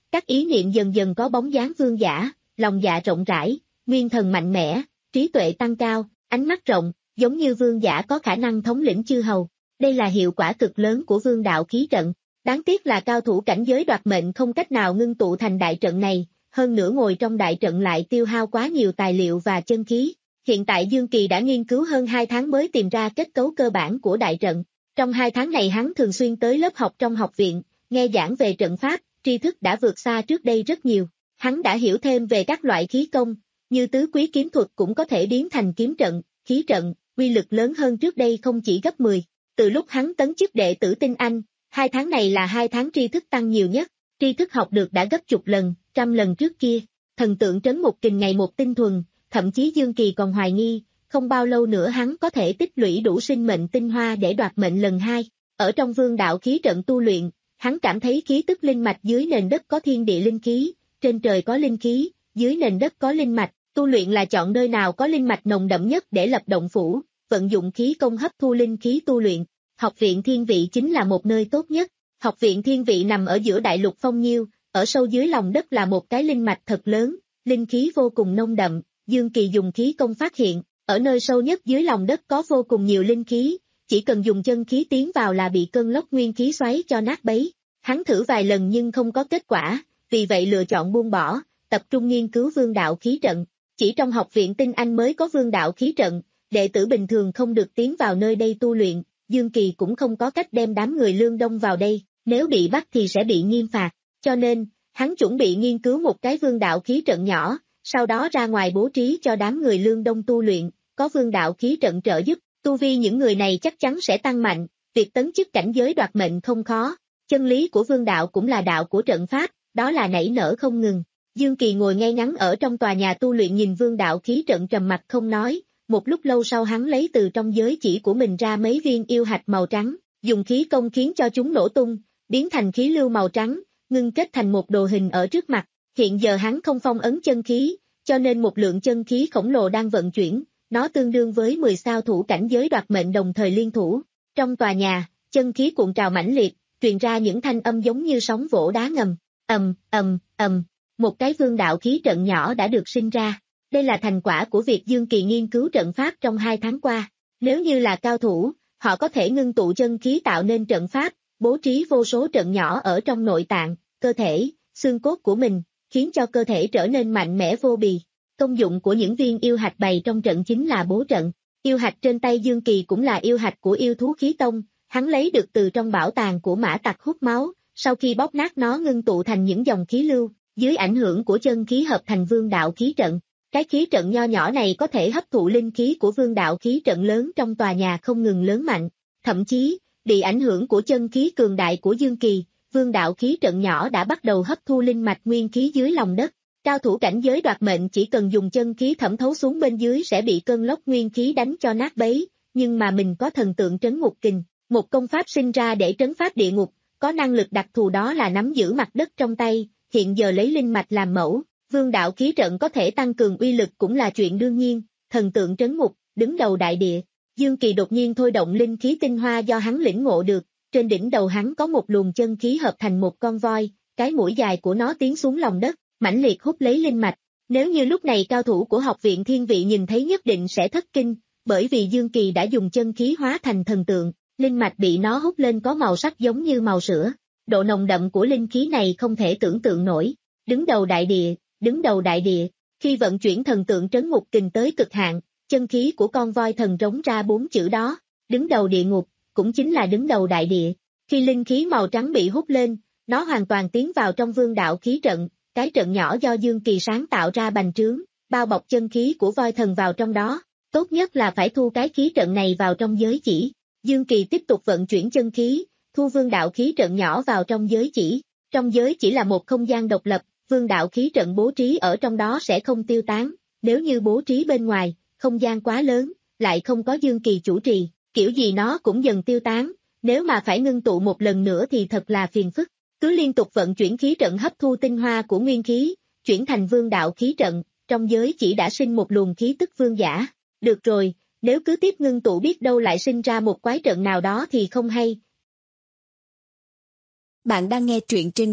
Các ý niệm dần dần có bóng dáng vương giả, lòng dạ rộng rãi, nguyên thần mạnh mẽ, trí tuệ tăng cao, ánh mắt rộng, giống như vương giả có khả năng thống lĩnh chư hầu. Đây là hiệu quả cực lớn của vương đạo khí trận. Đáng tiếc là cao thủ cảnh giới đoạt mệnh không cách nào ngưng tụ thành đại trận này, hơn nữa ngồi trong đại trận lại tiêu hao quá nhiều tài liệu và chân khí. Hiện tại Dương Kỳ đã nghiên cứu hơn hai tháng mới tìm ra kết cấu cơ bản của đại trận. Trong hai tháng này hắn thường xuyên tới lớp học trong học viện, nghe giảng về trận pháp, tri thức đã vượt xa trước đây rất nhiều. Hắn đã hiểu thêm về các loại khí công, như tứ quý kiếm thuật cũng có thể biến thành kiếm trận, khí trận, uy lực lớn hơn trước đây không chỉ gấp mười. Từ lúc hắn tấn chức đệ tử Tinh Anh, hai tháng này là hai tháng tri thức tăng nhiều nhất, tri thức học được đã gấp chục lần, trăm lần trước kia. Thần tượng trấn một kình ngày một tinh thuần, thậm chí Dương Kỳ còn hoài nghi, không bao lâu nữa hắn có thể tích lũy đủ sinh mệnh tinh hoa để đoạt mệnh lần hai. Ở trong vương đạo khí trận tu luyện, hắn cảm thấy khí tức linh mạch dưới nền đất có thiên địa linh khí, trên trời có linh khí, dưới nền đất có linh mạch, tu luyện là chọn nơi nào có linh mạch nồng đậm nhất để lập động phủ, vận dụng khí công hấp thu linh khí tu luyện. Học viện Thiên Vị chính là một nơi tốt nhất. Học viện Thiên Vị nằm ở giữa đại lục Phong Nhiêu, ở sâu dưới lòng đất là một cái linh mạch thật lớn, linh khí vô cùng nồng đậm. Dương Kỳ dùng khí công phát hiện, ở nơi sâu nhất dưới lòng đất có vô cùng nhiều linh khí, chỉ cần dùng chân khí tiến vào là bị cơn lốc nguyên khí xoáy cho nát bấy. Hắn thử vài lần nhưng không có kết quả, vì vậy lựa chọn buông bỏ, tập trung nghiên cứu vương đạo khí trận. Chỉ trong học viện Tinh Anh mới có vương đạo khí trận, đệ tử bình thường không được tiến vào nơi đây tu luyện, Dương Kỳ cũng không có cách đem đám người Lương Đông vào đây, nếu bị bắt thì sẽ bị nghiêm phạt, cho nên, hắn chuẩn bị nghiên cứu một cái vương đạo khí trận nhỏ, sau đó ra ngoài bố trí cho đám người Lương Đông tu luyện, có vương đạo khí trận trợ giúp, tu vi những người này chắc chắn sẽ tăng mạnh, việc tấn chức cảnh giới đoạt mệnh không khó. Chân lý của vương đạo cũng là đạo của trận pháp, đó là nảy nở không ngừng. Dương Kỳ ngồi ngay ngắn ở trong tòa nhà tu luyện nhìn vương đạo khí trận trầm mặc không nói, một lúc lâu sau hắn lấy từ trong giới chỉ của mình ra mấy viên yêu hạch màu trắng, dùng khí công khiến cho chúng nổ tung, biến thành khí lưu màu trắng, ngưng kết thành một đồ hình ở trước mặt. Hiện giờ hắn không phong ấn chân khí, cho nên một lượng chân khí khổng lồ đang vận chuyển, nó tương đương với mười sao thủ cảnh giới đoạt mệnh đồng thời liên thủ. Trong tòa nhà, chân khí cuộn trào mãnh liệt, truyền ra những thanh âm giống như sóng vỗ đá ngầm, ầm, ầm, ầm, một cái vương đạo khí trận nhỏ đã được sinh ra. Đây là thành quả của việc Dương Kỳ nghiên cứu trận pháp trong hai tháng qua. Nếu như là cao thủ, họ có thể ngưng tụ chân khí tạo nên trận pháp, bố trí vô số trận nhỏ ở trong nội tạng, cơ thể, xương cốt của mình, khiến cho cơ thể trở nên mạnh mẽ vô bì. Công dụng của những viên yêu hạch bày trong trận chính là bố trận. Yêu hạch trên tay Dương Kỳ cũng là yêu hạch của yêu thú khí tông, hắn lấy được từ trong bảo tàng của mã tặc hút máu, sau khi bóp nát nó ngưng tụ thành những dòng khí lưu, dưới ảnh hưởng của chân khí hợp thành vương đạo khí trận. Cái khí trận nho nhỏ này có thể hấp thụ linh khí của vương đạo khí trận lớn trong tòa nhà không ngừng lớn mạnh, thậm chí, bị ảnh hưởng của chân khí cường đại của Dương Kỳ, vương đạo khí trận nhỏ đã bắt đầu hấp thu linh mạch nguyên khí dưới lòng đất. Cao thủ cảnh giới đoạt mệnh chỉ cần dùng chân khí thẩm thấu xuống bên dưới sẽ bị cơn lốc nguyên khí đánh cho nát bấy, nhưng mà mình có thần tượng trấn ngục kình, một công pháp sinh ra để trấn pháp địa ngục, có năng lực đặc thù đó là nắm giữ mặt đất trong tay, hiện giờ lấy linh mạch làm mẫu, vương đạo khí trận có thể tăng cường uy lực cũng là chuyện đương nhiên, thần tượng trấn ngục, đứng đầu đại địa. Dương Kỳ đột nhiên thôi động linh khí tinh hoa do hắn lĩnh ngộ được, trên đỉnh đầu hắn có một luồng chân khí hợp thành một con voi, cái mũi dài của nó tiến xuống lòng đất, mãnh liệt hút lấy linh mạch. Nếu như lúc này cao thủ của học viện Thiên Vị nhìn thấy nhất định sẽ thất kinh, bởi vì Dương Kỳ đã dùng chân khí hóa thành thần tượng, linh mạch bị nó hút lên có màu sắc giống như màu sữa. Độ nồng đậm của linh khí này không thể tưởng tượng nổi. Đứng đầu đại địa, đứng đầu đại địa, khi vận chuyển thần tượng trấn ngục kình tới cực hạn, chân khí của con voi thần rống ra bốn chữ đó, đứng đầu địa ngục, cũng chính là đứng đầu đại địa. Khi linh khí màu trắng bị hút lên, nó hoàn toàn tiến vào trong vương đạo khí trận, cái trận nhỏ do Dương Kỳ sáng tạo ra bành trướng, bao bọc chân khí của voi thần vào trong đó. Tốt nhất là phải thu cái khí trận này vào trong giới chỉ. Dương Kỳ tiếp tục vận chuyển chân khí, thu vương đạo khí trận nhỏ vào trong giới chỉ. Trong giới chỉ là một không gian độc lập, vương đạo khí trận bố trí ở trong đó sẽ không tiêu tán. Nếu như bố trí bên ngoài, không gian quá lớn, lại không có Dương Kỳ chủ trì, kiểu gì nó cũng dần tiêu tán. Nếu mà phải ngưng tụ một lần nữa thì thật là phiền phức. Cứ liên tục vận chuyển khí trận hấp thu tinh hoa của nguyên khí, chuyển thành vương đạo khí trận, trong giới chỉ đã sinh một luồng khí tức vương giả. Được rồi, nếu cứ tiếp ngưng tụ biết đâu lại sinh ra một quái trận nào đó thì không hay. Bạn đang nghe truyện trên web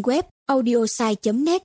audiosai chấm net.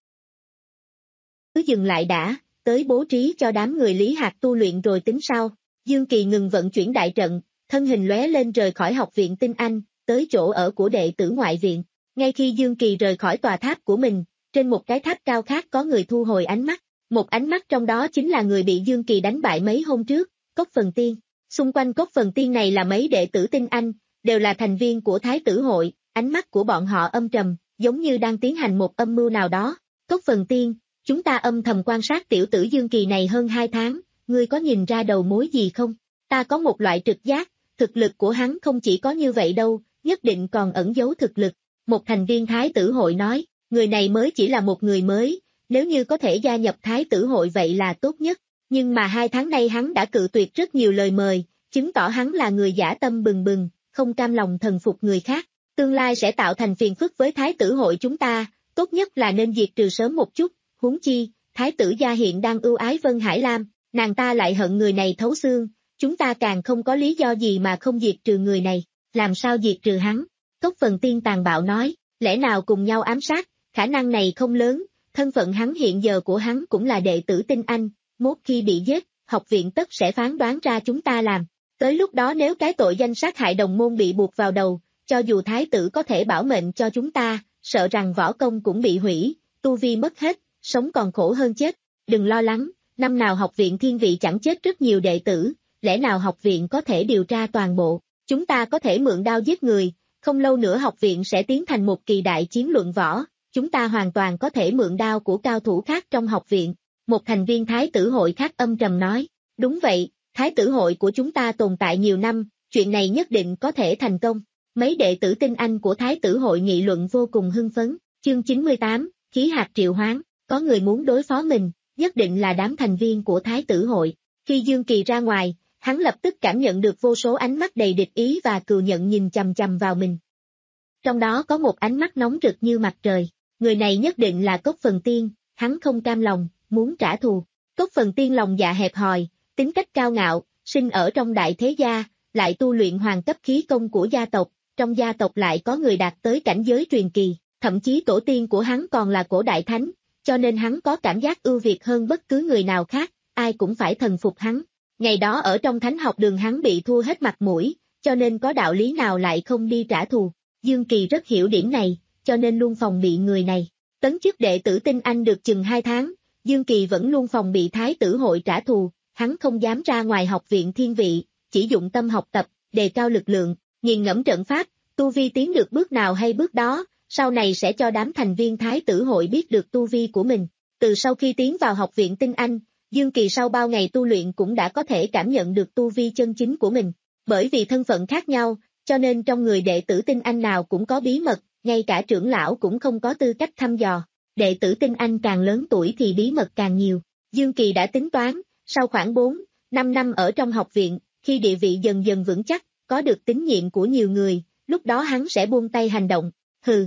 Cứ dừng lại đã, tới bố trí cho đám người Lý Hạc tu luyện rồi tính sau. Dương Kỳ ngừng vận chuyển đại trận, thân hình lóe lên rời khỏi học viện Tinh Anh, tới chỗ ở của đệ tử ngoại viện. Ngay khi Dương Kỳ rời khỏi tòa tháp của mình, trên một cái tháp cao khác có người thu hồi ánh mắt. Một ánh mắt trong đó chính là người bị Dương Kỳ đánh bại mấy hôm trước, Cốc Phần Tiên. Xung quanh Cốc Phần Tiên này là mấy đệ tử Tinh Anh, đều là thành viên của Thái tử hội, ánh mắt của bọn họ âm trầm, giống như đang tiến hành một âm mưu nào đó. Cốc Phần Tiên, chúng ta âm thầm quan sát tiểu tử Dương Kỳ này hơn hai tháng, ngươi có nhìn ra đầu mối gì không? Ta có một loại trực giác, thực lực của hắn không chỉ có như vậy đâu, nhất định còn ẩn giấu thực lực. Một thành viên Thái tử hội nói, người này mới chỉ là một người mới, nếu như có thể gia nhập Thái tử hội vậy là tốt nhất, nhưng mà hai tháng nay hắn đã cự tuyệt rất nhiều lời mời, chứng tỏ hắn là người dã tâm bừng bừng, không cam lòng thần phục người khác, tương lai sẽ tạo thành phiền phức với Thái tử hội chúng ta, tốt nhất là nên diệt trừ sớm một chút, huống chi, Thái tử gia hiện đang ưu ái Vân Hải Lam, nàng ta lại hận người này thấu xương, chúng ta càng không có lý do gì mà không diệt trừ người này, làm sao diệt trừ hắn? Cốc Phần Tiên tàn bạo nói, lẽ nào cùng nhau ám sát, khả năng này không lớn, thân phận hắn hiện giờ của hắn cũng là đệ tử Tinh Anh, mốt khi bị giết, học viện tất sẽ phán đoán ra chúng ta làm. Tới lúc đó nếu cái tội danh sát hại đồng môn bị buộc vào đầu, cho dù thái tử có thể bảo mệnh cho chúng ta, sợ rằng võ công cũng bị hủy, tu vi mất hết, sống còn khổ hơn chết. Đừng lo lắng, năm nào học viện Thiên Vị chẳng chết rất nhiều đệ tử, lẽ nào học viện có thể điều tra toàn bộ, chúng ta có thể mượn đao giết người, không lâu nữa học viện sẽ tiến thành một kỳ đại chiến luận võ, chúng ta hoàn toàn có thể mượn đao của cao thủ khác trong học viện. Một thành viên Thái tử hội khác âm trầm nói, đúng vậy, Thái tử hội của chúng ta tồn tại nhiều năm, chuyện này nhất định có thể thành công. Mấy đệ tử Tinh Anh của Thái tử hội nghị luận vô cùng hưng phấn. Chương chín mươi tám, khí hạt triệu hoán, có người muốn đối phó mình, nhất định là đám thành viên của Thái tử hội. Khi Dương Kỳ ra ngoài, hắn lập tức cảm nhận được vô số ánh mắt đầy địch ý và cừu nhận nhìn chằm chằm vào mình. Trong đó có một ánh mắt nóng rực như mặt trời, người này nhất định là Cốc Phần Tiên, hắn không cam lòng, muốn trả thù. Cốc Phần Tiên lòng dạ hẹp hòi, tính cách cao ngạo, sinh ở trong đại thế gia, lại tu luyện hoàng cấp khí công của gia tộc, trong gia tộc lại có người đạt tới cảnh giới truyền kỳ, thậm chí tổ tiên của hắn còn là cổ đại thánh, cho nên hắn có cảm giác ưu việt hơn bất cứ người nào khác, ai cũng phải thần phục hắn. Ngày đó ở trong thánh học đường hắn bị thua hết mặt mũi, cho nên có đạo lý nào lại không đi trả thù. Dương Kỳ rất hiểu điểm này, cho nên luôn phòng bị người này. Tấn chức đệ tử Tinh Anh được chừng hai tháng, Dương Kỳ vẫn luôn phòng bị Thái tử hội trả thù, hắn không dám ra ngoài học viện Thiên Vị, chỉ dụng tâm học tập, đề cao lực lượng, nghiền ngẫm trận pháp, tu vi tiến được bước nào hay bước đó, sau này sẽ cho đám thành viên Thái tử hội biết được tu vi của mình. Từ sau khi tiến vào học viện Tinh Anh, Dương Kỳ sau bao ngày tu luyện cũng đã có thể cảm nhận được tu vi chân chính của mình. Bởi vì thân phận khác nhau, cho nên trong người đệ tử Tinh Anh nào cũng có bí mật, ngay cả trưởng lão cũng không có tư cách thăm dò. Đệ tử Tinh Anh càng lớn tuổi thì bí mật càng nhiều. Dương Kỳ đã tính toán, sau khoảng bốn, năm năm ở trong học viện, khi địa vị dần dần vững chắc, có được tín nhiệm của nhiều người, lúc đó hắn sẽ buông tay hành động. Hừ.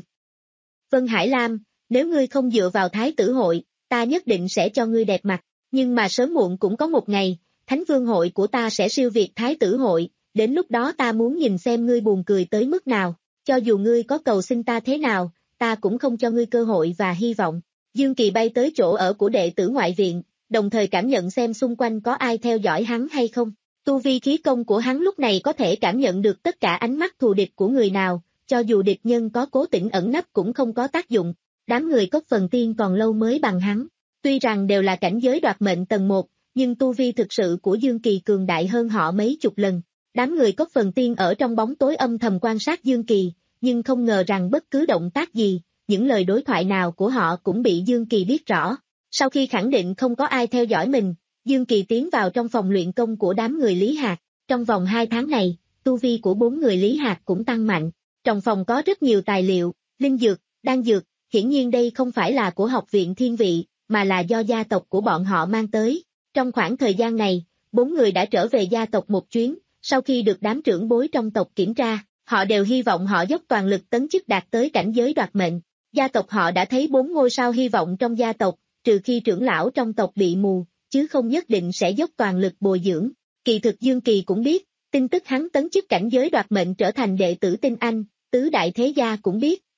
Vân Hải Lam, nếu ngươi không dựa vào Thái tử hội, ta nhất định sẽ cho ngươi đẹp mặt, nhưng mà sớm muộn cũng có một ngày, Thánh Vương hội của ta sẽ siêu việt Thái tử hội, đến lúc đó ta muốn nhìn xem ngươi buồn cười tới mức nào, cho dù ngươi có cầu xin ta thế nào, ta cũng không cho ngươi cơ hội và hy vọng. Dương Kỳ bay tới chỗ ở của đệ tử ngoại viện, đồng thời cảm nhận xem xung quanh có ai theo dõi hắn hay không. Tu vi khí công của hắn lúc này có thể cảm nhận được tất cả ánh mắt thù địch của người nào, cho dù địch nhân có cố tình ẩn nấp cũng không có tác dụng. Đám người Cốc Phần Tiên còn lâu mới bằng hắn. Tuy rằng đều là cảnh giới đoạt mệnh tầng một, nhưng tu vi thực sự của Dương Kỳ cường đại hơn họ mấy chục lần. Đám người Cốc Phần Tiên ở trong bóng tối âm thầm quan sát Dương Kỳ, nhưng không ngờ rằng bất cứ động tác gì, những lời đối thoại nào của họ cũng bị Dương Kỳ biết rõ. Sau khi khẳng định không có ai theo dõi mình, Dương Kỳ tiến vào trong phòng luyện công của đám người Lý Hạc. Trong vòng hai tháng này, tu vi của bốn người Lý Hạc cũng tăng mạnh. Trong phòng có rất nhiều tài liệu, linh dược, đan dược, hiển nhiên đây không phải là của học viện Thiên Vị, mà là do gia tộc của bọn họ mang tới. Trong khoảng thời gian này, bốn người đã trở về gia tộc một chuyến, sau khi được đám trưởng bối trong tộc kiểm tra, họ đều hy vọng họ dốc toàn lực tấn chức đạt tới cảnh giới đoạt mệnh. Gia tộc họ đã thấy bốn ngôi sao hy vọng trong gia tộc, trừ khi trưởng lão trong tộc bị mù, chứ không nhất định sẽ dốc toàn lực bồi dưỡng. Kỳ thực Dương Kỳ cũng biết, tin tức hắn tấn chức cảnh giới đoạt mệnh trở thành đệ tử Tinh Anh, tứ đại thế gia cũng biết,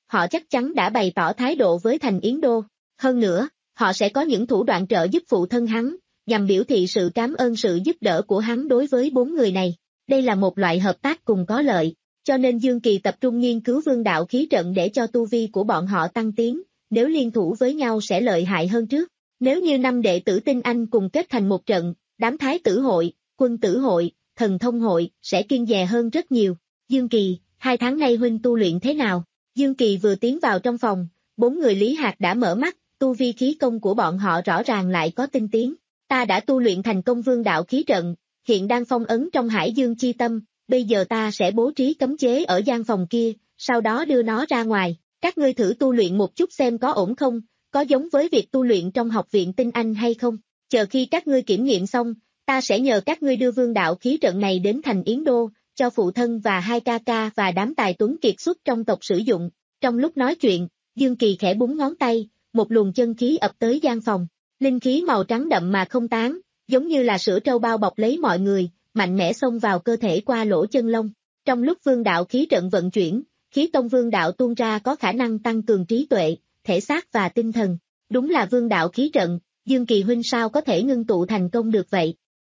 họ chắc chắn đã bày tỏ thái độ với Thành Yến Đô. Hơn nữa, họ sẽ có những thủ đoạn trợ giúp phụ thân hắn, nhằm biểu thị sự cảm ơn sự giúp đỡ của hắn đối với bốn người này. Đây là một loại hợp tác cùng có lợi, cho nên Dương Kỳ tập trung nghiên cứu vương đạo khí trận để cho tu vi của bọn họ tăng tiến, nếu liên thủ với nhau sẽ lợi hại hơn trước. Nếu như năm đệ tử tinh anh cùng kết thành một trận, đám thái tử hội, quân tử hội, thần thông hội sẽ kiên dè hơn rất nhiều. Dương Kỳ, hai tháng nay huynh tu luyện thế nào? Dương Kỳ vừa tiến vào trong phòng, bốn người Lý Hạc đã mở mắt, tu vi khí công của bọn họ rõ ràng lại có tinh tiến. Ta đã tu luyện thành công vương đạo khí trận, hiện đang phong ấn trong Hải Dương chi tâm, bây giờ ta sẽ bố trí cấm chế ở gian phòng kia, sau đó đưa nó ra ngoài. Các ngươi thử tu luyện một chút xem có ổn không, có giống với việc tu luyện trong học viện tinh anh hay không. Chờ khi các ngươi kiểm nghiệm xong, ta sẽ nhờ các ngươi đưa vương đạo khí trận này đến Thành Yến Đô, cho phụ thân và hai ca ca và đám tài tuấn kiệt xuất trong tộc sử dụng. Trong lúc nói chuyện, Dương Kỳ khẽ búng ngón tay, một luồng chân khí ập tới gian phòng. Linh khí màu trắng đậm mà không tán, giống như là sữa trâu bao bọc lấy mọi người, mạnh mẽ xông vào cơ thể qua lỗ chân lông. Trong lúc vương đạo khí trận vận chuyển, khí tông vương đạo tuôn ra có khả năng tăng cường trí tuệ, thể xác và tinh thần. Đúng là vương đạo khí trận, Dương Kỳ huynh sao có thể ngưng tụ thành công được vậy?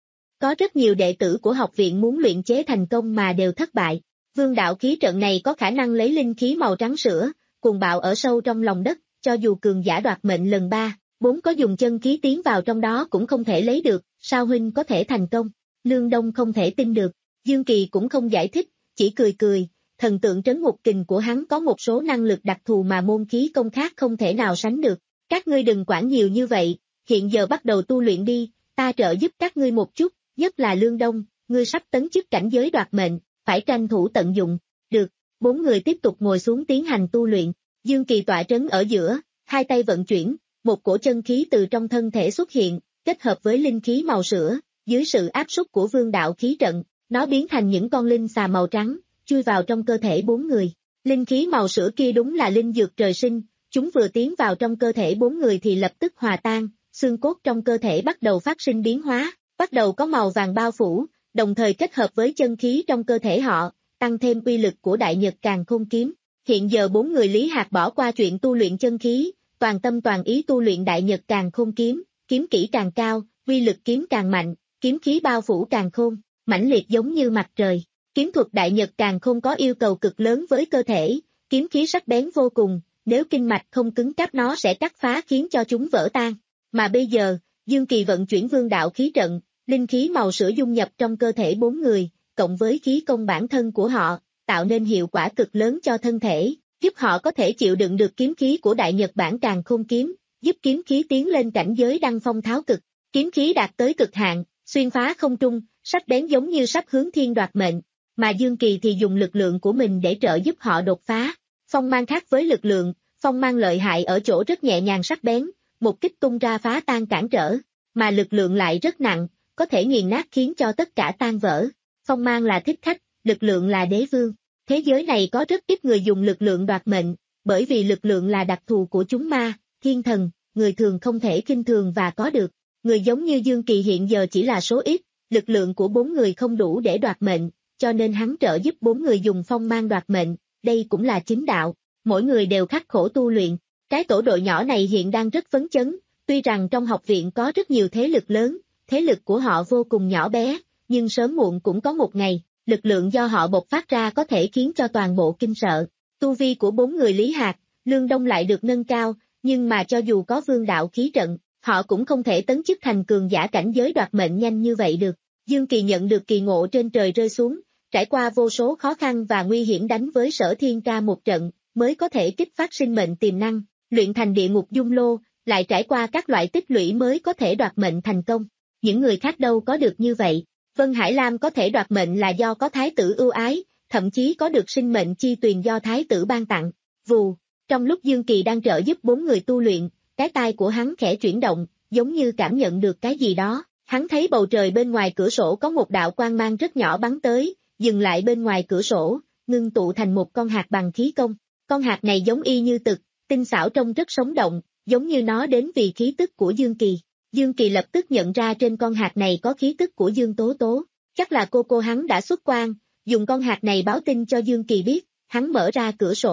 Có rất nhiều đệ tử của học viện muốn luyện chế thành công mà đều thất bại. Vương đạo khí trận này có khả năng lấy linh khí màu trắng sữa, cuồng bạo ở sâu trong lòng đất, cho dù cường giả đoạt mệnh lần ba, bốn có dùng chân khí tiến vào trong đó cũng không thể lấy được, sao huynh có thể thành công? Lương Đông không thể tin được, Dương Kỳ cũng không giải thích, chỉ cười cười, thần tượng trấn ngục kình của hắn có một số năng lực đặc thù mà môn khí công khác không thể nào sánh được. Các ngươi đừng quản nhiều như vậy, hiện giờ bắt đầu tu luyện đi, ta trợ giúp các ngươi một chút, nhất là Lương Đông, ngươi sắp tấn chức cảnh giới đoạt mệnh, phải tranh thủ tận dụng. Được, bốn người tiếp tục ngồi xuống tiến hành tu luyện, Dương Kỳ tọa trấn ở giữa, hai tay vận chuyển, một cổ chân khí từ trong thân thể xuất hiện, kết hợp với linh khí màu sữa, dưới sự áp suất của vương đạo khí trận, nó biến thành những con linh xà màu trắng, chui vào trong cơ thể bốn người. Linh khí màu sữa kia đúng là linh dược trời sinh, chúng vừa tiến vào trong cơ thể bốn người thì lập tức hòa tan, xương cốt trong cơ thể bắt đầu phát sinh biến hóa, bắt đầu có màu vàng bao phủ, đồng thời kết hợp với chân khí trong cơ thể họ, tăng thêm uy lực của Đại Nhật Càn Khôn kiếm. Hiện giờ bốn người Lý Hạc bỏ qua chuyện tu luyện chân khí, toàn tâm toàn ý tu luyện Đại Nhật Càn Khôn kiếm, kiếm kỹ càng cao, uy lực kiếm càng mạnh, kiếm khí bao phủ càng khôn, mãnh liệt giống như mặt trời. Kiếm thuật Đại Nhật Càn Khôn có yêu cầu cực lớn với cơ thể, kiếm khí sắc bén vô cùng, nếu kinh mạch không cứng cáp nó sẽ cắt phá khiến cho chúng vỡ tan. Mà bây giờ, Dương Kỳ vận chuyển vương đạo khí trận, linh khí màu sữa dung nhập trong cơ thể bốn người, cộng với khí công bản thân của họ, tạo nên hiệu quả cực lớn cho thân thể, giúp họ có thể chịu đựng được kiếm khí của Đại Nhật bản Càn Khôn kiếm, giúp kiếm khí tiến lên cảnh giới đăng phong tháo cực. Kiếm khí đạt tới cực hạn, xuyên phá không trung, sắc bén giống như sắp hướng thiên đoạt mệnh, mà Dương Kỳ thì dùng lực lượng của mình để trợ giúp họ đột phá. Phong mang khác với lực lượng, phong mang lợi hại ở chỗ rất nhẹ nhàng sắc bén, một kích tung ra phá tan cản trở, mà lực lượng lại rất nặng, có thể nghiền nát khiến cho tất cả tan vỡ. Phong mang là thích khách, lực lượng là đế vương. Thế giới này có rất ít người dùng lực lượng đoạt mệnh, bởi vì lực lượng là đặc thù của chúng ma, thiên thần, người thường không thể khinh thường và có được. Người giống như Dương Kỳ hiện giờ chỉ là số ít, lực lượng của bốn người không đủ để đoạt mệnh, cho nên hắn trợ giúp bốn người dùng phong mang đoạt mệnh, đây cũng là chính đạo. Mỗi người đều khắc khổ tu luyện. Cái tổ đội nhỏ này hiện đang rất phấn chấn, tuy rằng trong học viện có rất nhiều thế lực lớn, thế lực của họ vô cùng nhỏ bé, nhưng sớm muộn cũng có một ngày, lực lượng do họ bộc phát ra có thể khiến cho toàn bộ kinh sợ. Tu vi của bốn người Lý Hạc, Lương Đông lại được nâng cao, nhưng mà cho dù có vương đạo khí trận, họ cũng không thể tấn chức thành cường giả cảnh giới đoạt mệnh nhanh như vậy được. Dương Kỳ nhận được kỳ ngộ trên trời rơi xuống, trải qua vô số khó khăn và nguy hiểm đánh với Sở Thiên Ca một trận, mới có thể kích phát sinh mệnh tiềm năng, luyện thành địa ngục dung lô, lại trải qua các loại tích lũy mới có thể đoạt mệnh thành công. Những người khác đâu có được như vậy. Vân Hải Lam có thể đoạt mệnh là do có thái tử ưu ái, thậm chí có được sinh mệnh chi tuyền do thái tử ban tặng. Vù, trong lúc Dương Kỳ đang trợ giúp bốn người tu luyện, cái tai của hắn khẽ chuyển động, giống như cảm nhận được cái gì đó. Hắn thấy bầu trời bên ngoài cửa sổ có một đạo quang mang rất nhỏ bắn tới, dừng lại bên ngoài cửa sổ, ngưng tụ thành một con hạt bằng khí công. Con hạt này giống y như tực, tinh xảo trông rất sống động, giống như nó đến vì khí tức của Dương Kỳ. Dương Kỳ lập tức nhận ra trên con hạt này có khí tức của Dương Tố Tố, chắc là cô cô hắn đã xuất quan, dùng con hạt này báo tin cho Dương Kỳ biết. Hắn mở ra cửa sổ,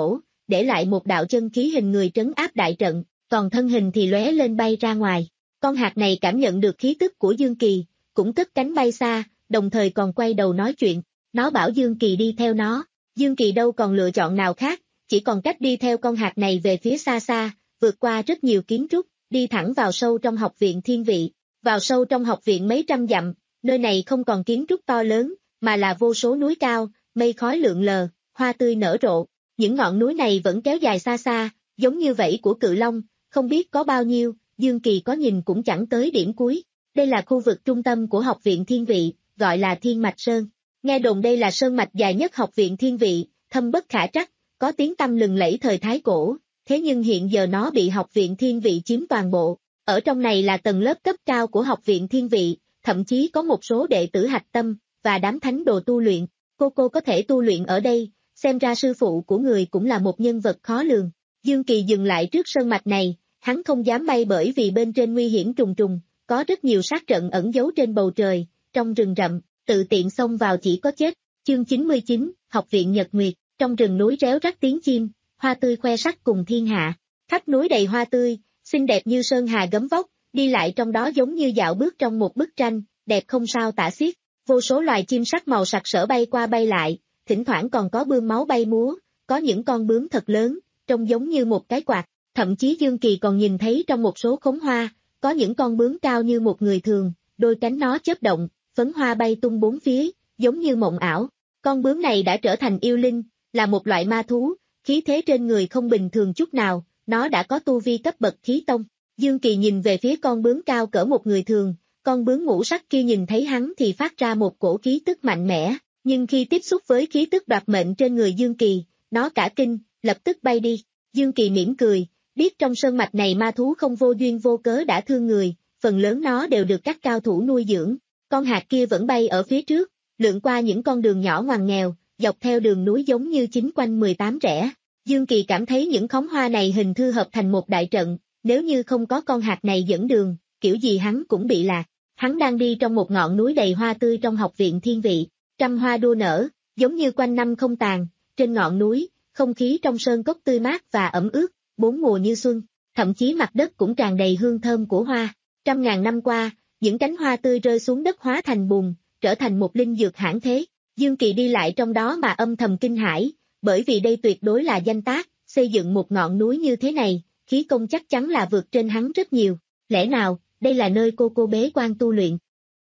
để lại một đạo chân khí hình người trấn áp đại trận, còn thân hình thì lóe lên bay ra ngoài. Con hạt này cảm nhận được khí tức của Dương Kỳ, cũng cất cánh bay xa, đồng thời còn quay đầu nói chuyện, nó bảo Dương Kỳ đi theo nó. Dương Kỳ đâu còn lựa chọn nào khác, chỉ còn cách đi theo con hạt này về phía xa xa, vượt qua rất nhiều kiến trúc, đi thẳng vào sâu trong học viện Thiên Vị. Vào sâu trong học viện mấy trăm dặm, nơi này không còn kiến trúc to lớn, mà là vô số núi cao, mây khói lượn lờ, hoa tươi nở rộ. Những ngọn núi này vẫn kéo dài xa xa, giống như vảy của cự long, không biết có bao nhiêu, Dương Kỳ có nhìn cũng chẳng tới điểm cuối. Đây là khu vực trung tâm của học viện Thiên Vị, gọi là Thiên Mạch Sơn. Nghe đồn đây là sơn mạch dài nhất học viện Thiên Vị, thâm bất khả trắc, có tiếng tăm lừng lẫy thời Thái Cổ, thế nhưng hiện giờ nó bị học viện Thiên Vị chiếm toàn bộ. Ở trong này là tầng lớp cấp cao của học viện Thiên Vị, thậm chí có một số đệ tử hạch tâm, và đám thánh đồ tu luyện. Cô cô có thể tu luyện ở đây, xem ra sư phụ của người cũng là một nhân vật khó lường. Dương Kỳ dừng lại trước sơn mạch này, hắn không dám bay bởi vì bên trên nguy hiểm trùng trùng, có rất nhiều sát trận ẩn giấu trên bầu trời, trong rừng rậm, tự tiện xông vào chỉ có chết. Chương chín mươi chín, Học viện Nhật Nguyệt, trong rừng núi réo rắt tiếng chim, hoa tươi khoe sắc cùng thiên hạ. Khắp núi đầy hoa tươi, xinh đẹp như sơn hà gấm vóc, đi lại trong đó giống như dạo bước trong một bức tranh, đẹp không sao tả xiết. Vô số loài chim sắc màu sặc sỡ bay qua bay lại, thỉnh thoảng còn có bươm máu bay múa, có những con bướm thật lớn, trông giống như một cái quạt. Thậm chí Dương Kỳ còn nhìn thấy trong một số khóm hoa, có những con bướm cao như một người thường, đôi cánh nó chớp động, phấn hoa bay tung bốn phía, giống như mộng ảo. Con bướm này đã trở thành yêu linh, là một loại ma thú, khí thế trên người không bình thường chút nào, nó đã có tu vi cấp bậc khí tông. Dương Kỳ nhìn về phía con bướm cao cỡ một người thường, con bướm ngũ sắc kia nhìn thấy hắn thì phát ra một cổ khí tức mạnh mẽ, nhưng khi tiếp xúc với khí tức đoạt mệnh trên người Dương Kỳ, nó cả kinh, lập tức bay đi. Dương Kỳ mỉm cười, biết trong sơn mạch này ma thú không vô duyên vô cớ đã thương người, phần lớn nó đều được các cao thủ nuôi dưỡng. Con hạt kia vẫn bay ở phía trước, lượn qua những con đường nhỏ ngoằn nghèo, dọc theo đường núi giống như chính quanh mười tám rẽ. Dương Kỳ cảm thấy những khóm hoa này hình thư hợp thành một đại trận, nếu như không có con hạt này dẫn đường, kiểu gì hắn cũng bị lạc. Hắn đang đi trong một ngọn núi đầy hoa tươi trong học viện Thiên Vị, trăm hoa đua nở, giống như quanh năm không tàn, trên ngọn núi, không khí trong sơn cốc tươi mát và ẩm ướt, bốn mùa như xuân, thậm chí mặt đất cũng tràn đầy hương thơm của hoa. Trăm ngàn năm qua, những cánh hoa tươi rơi xuống đất hóa thành bùn, trở thành một linh dược hãn thế. Dương Kỳ đi lại trong đó mà âm thầm kinh hãi, bởi vì đây tuyệt đối là danh tác, xây dựng một ngọn núi như thế này, khí công chắc chắn là vượt trên hắn rất nhiều. Lẽ nào, đây là nơi cô cô bế quan tu luyện?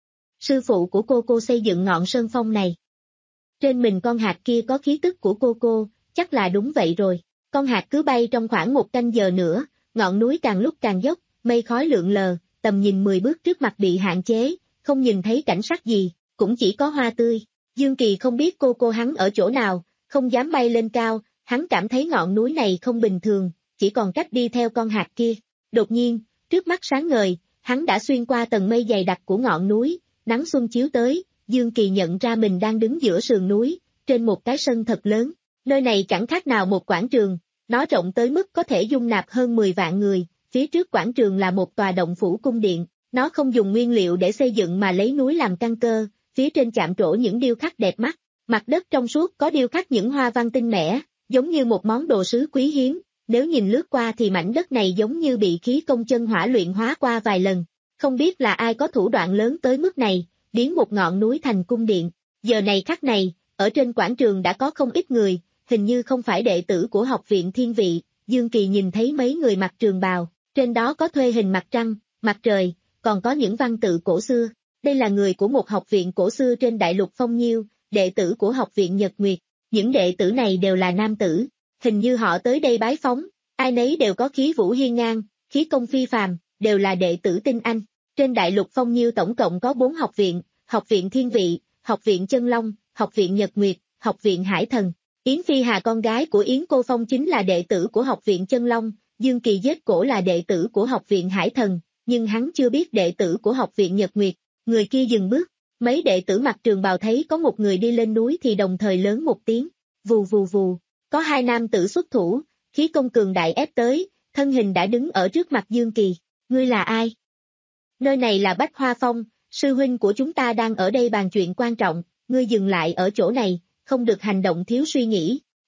Sư phụ của cô cô xây dựng ngọn sơn phong này. Trên mình con hạt kia có khí tức của cô cô, chắc là đúng vậy rồi. Con hạt cứ bay trong khoảng một canh giờ nữa, ngọn núi càng lúc càng dốc, mây khói lượn lờ, tầm nhìn mười bước trước mặt bị hạn chế, không nhìn thấy cảnh sắc gì, cũng chỉ có hoa tươi. Dương Kỳ không biết cô cô hắn ở chỗ nào, không dám bay lên cao, hắn cảm thấy ngọn núi này không bình thường, chỉ còn cách đi theo con hạt kia. Đột nhiên, trước mắt sáng ngời, hắn đã xuyên qua tầng mây dày đặc của ngọn núi, nắng xuân chiếu tới, Dương Kỳ nhận ra mình đang đứng giữa sườn núi, trên một cái sân thật lớn. Nơi này chẳng khác nào một quảng trường, nó rộng tới mức có thể dung nạp hơn mười vạn người, phía trước quảng trường là một tòa động phủ cung điện, nó không dùng nguyên liệu để xây dựng mà lấy núi làm căn cơ, phía trên chạm trổ những điêu khắc đẹp mắt, mặt đất trong suốt có điêu khắc những hoa văn tinh mẽ, giống như một món đồ sứ quý hiếm, nếu nhìn lướt qua thì mảnh đất này giống như bị khí công chân hỏa luyện hóa qua vài lần, không biết là ai có thủ đoạn lớn tới mức này, biến một ngọn núi thành cung điện. Giờ này khắc này, ở trên quảng trường đã có không ít người, hình như không phải đệ tử của học viện Thiên Vị. Dương Kỳ nhìn thấy mấy người mặc trường bào, trên đó có thuê hình mặt trăng, mặt trời, còn có những văn tự cổ xưa. Đây là người của một học viện cổ xưa trên đại lục Phong Nhiêu, đệ tử của học viện Nhật Nguyệt. Những đệ tử này đều là nam tử, hình như họ tới đây bái phóng, ai nấy đều có khí vũ hiên ngang, khí công phi phàm, đều là đệ tử tinh anh. Trên đại lục Phong Nhiêu tổng cộng có bốn học viện, học viện Thiên Vị, học viện Chân Long, học viện Nhật Nguyệt, học viện Hải Thần. Yến Phi Hà con gái của Yến Cô Phong chính là đệ tử của học viện Chân Long, Dương Kỳ giết cổ là đệ tử của học viện Hải Thần, nhưng hắn chưa biết đệ tử của học viện Nhật Nguyệt. Người kia dừng bước, mấy đệ tử mặc trường bào thấy có một người đi lên núi thì đồng thời lớn một tiếng, vù vù vù, có hai nam tử xuất thủ, khí công cường đại ép tới, thân hình đã đứng ở trước mặt Dương Kỳ. Ngươi là ai? Nơi này là Bách Hoa Phong, sư huynh của chúng ta đang ở đây bàn chuyện quan trọng, ngươi dừng lại ở chỗ này, không được hành động thiếu suy nghĩ.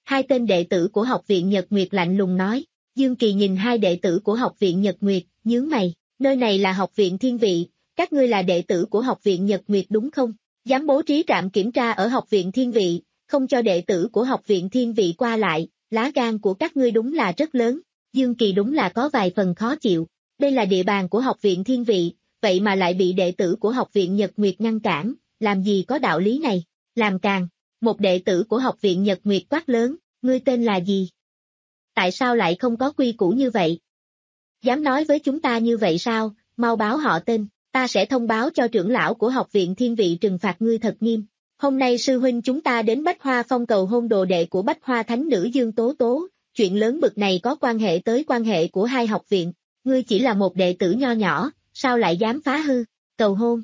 Hai tên đệ tử của học viện Nhật Nguyệt lạnh lùng nói. Dương Kỳ nhìn hai đệ tử của học viện Nhật Nguyệt, nhướng mày, nơi này là học viện Thiên Vị, các ngươi là đệ tử của học viện Nhật Nguyệt đúng không? Dám bố trí trạm kiểm tra ở học viện Thiên Vị, không cho đệ tử của học viện Thiên Vị qua lại, lá gan của các ngươi đúng là rất lớn. Dương Kỳ đúng là có vài phần khó chịu, đây là địa bàn của học viện Thiên Vị, vậy mà lại bị đệ tử của học viện Nhật Nguyệt ngăn cản, làm gì có đạo lý này, làm càng. Một đệ tử của học viện Nhật Nguyệt quát lớn, ngươi tên là gì? Tại sao lại không có quy củ như vậy? Dám nói với chúng ta như vậy sao, mau báo họ tên, ta sẽ thông báo cho trưởng lão của học viện Thiên Vị trừng phạt ngươi thật nghiêm. Hôm nay sư huynh chúng ta đến Bách Hoa Phong cầu hôn đồ đệ của Bách Hoa Thánh Nữ Dương Tố Tố, chuyện lớn bực này có quan hệ tới quan hệ của hai học viện, ngươi chỉ là một đệ tử nho nhỏ, sao lại dám phá hư, cầu hôn.